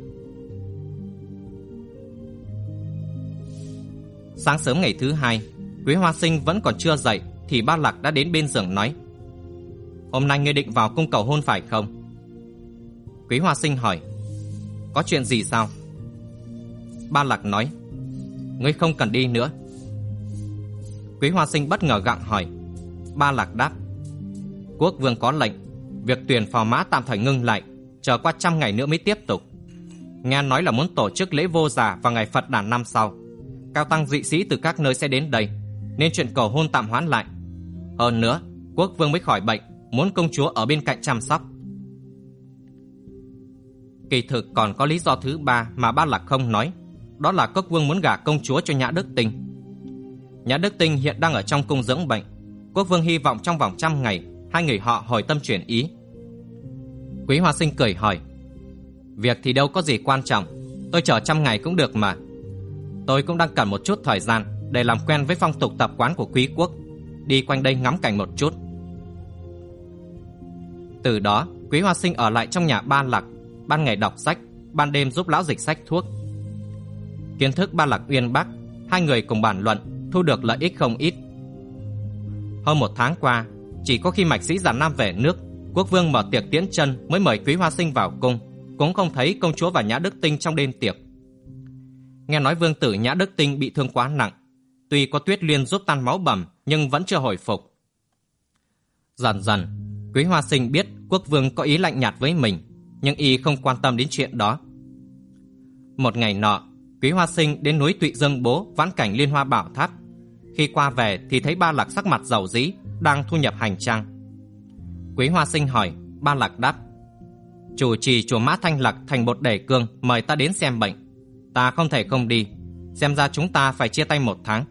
Sáng sớm ngày thứ hai, Quý Hoa Sinh vẫn còn chưa dậy thì Ba Lạc đã đến bên giường nói: hôm nay ngươi định vào cung cầu hôn phải không? Quý Hoa Sinh hỏi: có chuyện gì sao? Ba Lạc nói: ngươi không cần đi nữa. Quý Hoa Sinh bất ngờ gặng hỏi. Ba Lạc đáp: quốc vương có lệnh, việc tuyển phò mã tạm thời ngưng lại, chờ qua 100 ngày nữa mới tiếp tục. Nghe nói là muốn tổ chức lễ vô giả vào ngày Phật đản năm sau. Cao tăng dị sĩ từ các nơi sẽ đến đây, nên chuyện cầu hôn tạm hoãn lại. Hơn nữa, quốc vương mới khỏi bệnh, muốn công chúa ở bên cạnh chăm sóc. Kỳ thực còn có lý do thứ ba mà Ba Lạc không nói, đó là Cốc Vương muốn gả công chúa cho Nhã Đức Tinh. Nhã Đức Tinh hiện đang ở trong cung dưỡng bệnh. Quốc Vương hy vọng trong vòng 100 ngày hai người họ hồi tâm chuyển ý. Quý Hoa Sinh cười hỏi: Việc thì đâu có gì quan trọng, tôi chờ 100 ngày cũng được mà. Tôi cũng đang cần một chút thời gian để làm quen với phong tục tập quán của quý quốc, đi quanh đây ngắm cảnh một chút. Từ đó Quý Hoa Sinh ở lại trong nhà Ba Lạc, ban ngày đọc sách, ban đêm giúp lão dịch sách thuốc. Kiến thức Ba Lạc uyên bác, hai người cùng bàn luận, thu được lợi ích không ít. Hơn 1 tháng qua, chỉ có khi mạch sĩ Giản Nam về nước, Quốc Vương mở tiệc tiễn chân mới mời Quý Hoa Sinh vào cung, cũng không thấy công chúa và Nhã Đức Tinh trong đêm tiệc. Nghe nói vương tử Nhã Đức Tinh bị thương quá nặng, tuy có Tuyết Liên giúp tan máu bầm nhưng vẫn chưa hồi phục. Dần dần, Quý Hoa Sinh biết Quốc Vương có ý lạnh nhạt với mình, nhưng y không quan tâm đến chuyện đó. Một ngày nọ, Quý Hoa Sinh đến núi Tụy Dương Bố vãn cảnh Liên Hoa Bảo Tháp. Khi qua về thì thấy Ba Lạc sắc mặt rầu rĩ, đang thu nhập hành trang. Quý Hoa Sinh hỏi, Ba Lạc đáp: Chủ trì chùa Mã Thanh Lạc thành Bột Đề Cương mời ta đến xem bệnh, ta không thể không đi, xem ra chúng ta phải chia tay 1 tháng.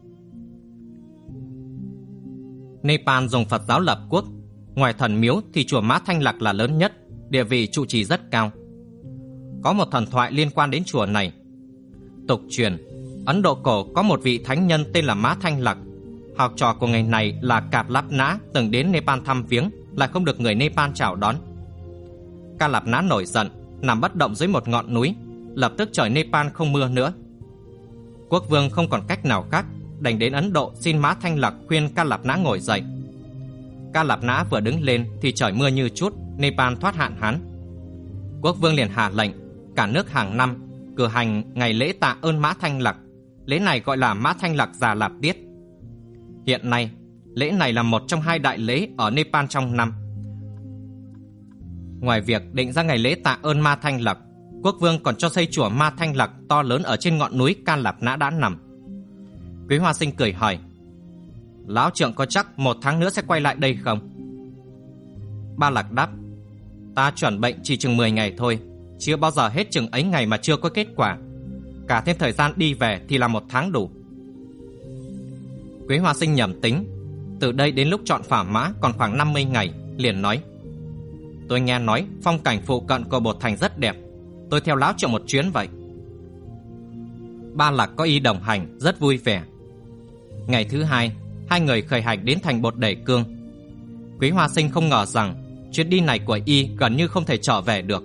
Nepal dùng Phật giáo lập quốc, ngoài thần miếu thì chùa Mã Thanh Lạc là lớn nhất, địa vị trụ trì rất cao. Có một thần thoại liên quan đến chùa này. Tục truyền, Ấn Độ cổ có một vị thánh nhân tên là Mã Thanh Lạc. Học trò của người này là Cạt Lạp Nã từng đến Nepal thăm viếng, lại không được người Nepal chào đón. Cạt Lạp Nã nổi giận, nằm bất động dưới một ngọn núi, lập tức trời Nepal không mưa nữa. Quốc Vương không còn cách nào khác, đành đến Ấn Độ xin Mã Thanh Lạc khuyên Cạt Lạp Nã ngồi dậy. Cạt Lạp Nã vừa đứng lên thì trời mưa như chút, Nepal thoát hạn hán. Quốc Vương liền hạ lệnh cả nước hàng năm cử hành ngày lễ tạ ơn Mã Thanh Lạc. Lễ này gọi là Mã Thanh Lạc Già Lạp Tiết. Hiện nay, lễ này là một trong 2 đại lễ ở Nepal trong năm. Ngoài việc định ra ngày lễ tạ ơn Ma Thanh Lạc, Quốc Vương còn cho xây chùa Ma Thanh Lạc to lớn ở trên ngọn núi Can Lạp Nã đã nằm. Quý Hoa Sinh cười hỏi, lão trượng có chắc 1 tháng nữa sẽ quay lại đây không? Ba Lạc đáp, ta chuẩn bệnh chỉ chừng 10 ngày thôi, chưa bao giờ hết chừng ấy ngày mà chưa có kết quả. Cả thêm thời gian đi về thì là 1 tháng đủ. Quý Hoa Sinh nhẩm tính, từ đây đến lúc chọn phả mã còn khoảng 50 ngày, liền nói, tôi nghe nói phong cảnh phụ cận của Bột Thành rất đẹp, tôi theo lão trượng một chuyến vậy. Ba Lạc có ý đồng hành, rất vui vẻ. Ngày thứ 2, 2 người khởi hành đến thành Bột Đề Cương. Quý Hoa Sinh không ngờ rằng chuyến đi này của y gần như không thể trở về được.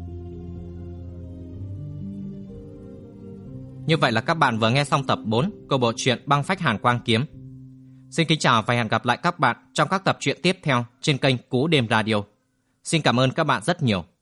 Như vậy là các bạn vừa nghe xong tập 4 của bộ truyện Băng Phách Hàn Quang Kiếm. Xin kính chào và hẹn gặp lại các bạn trong các tập truyện tiếp theo trên kênh Cú Đêm Radio. Xin cảm ơn các bạn rất nhiều.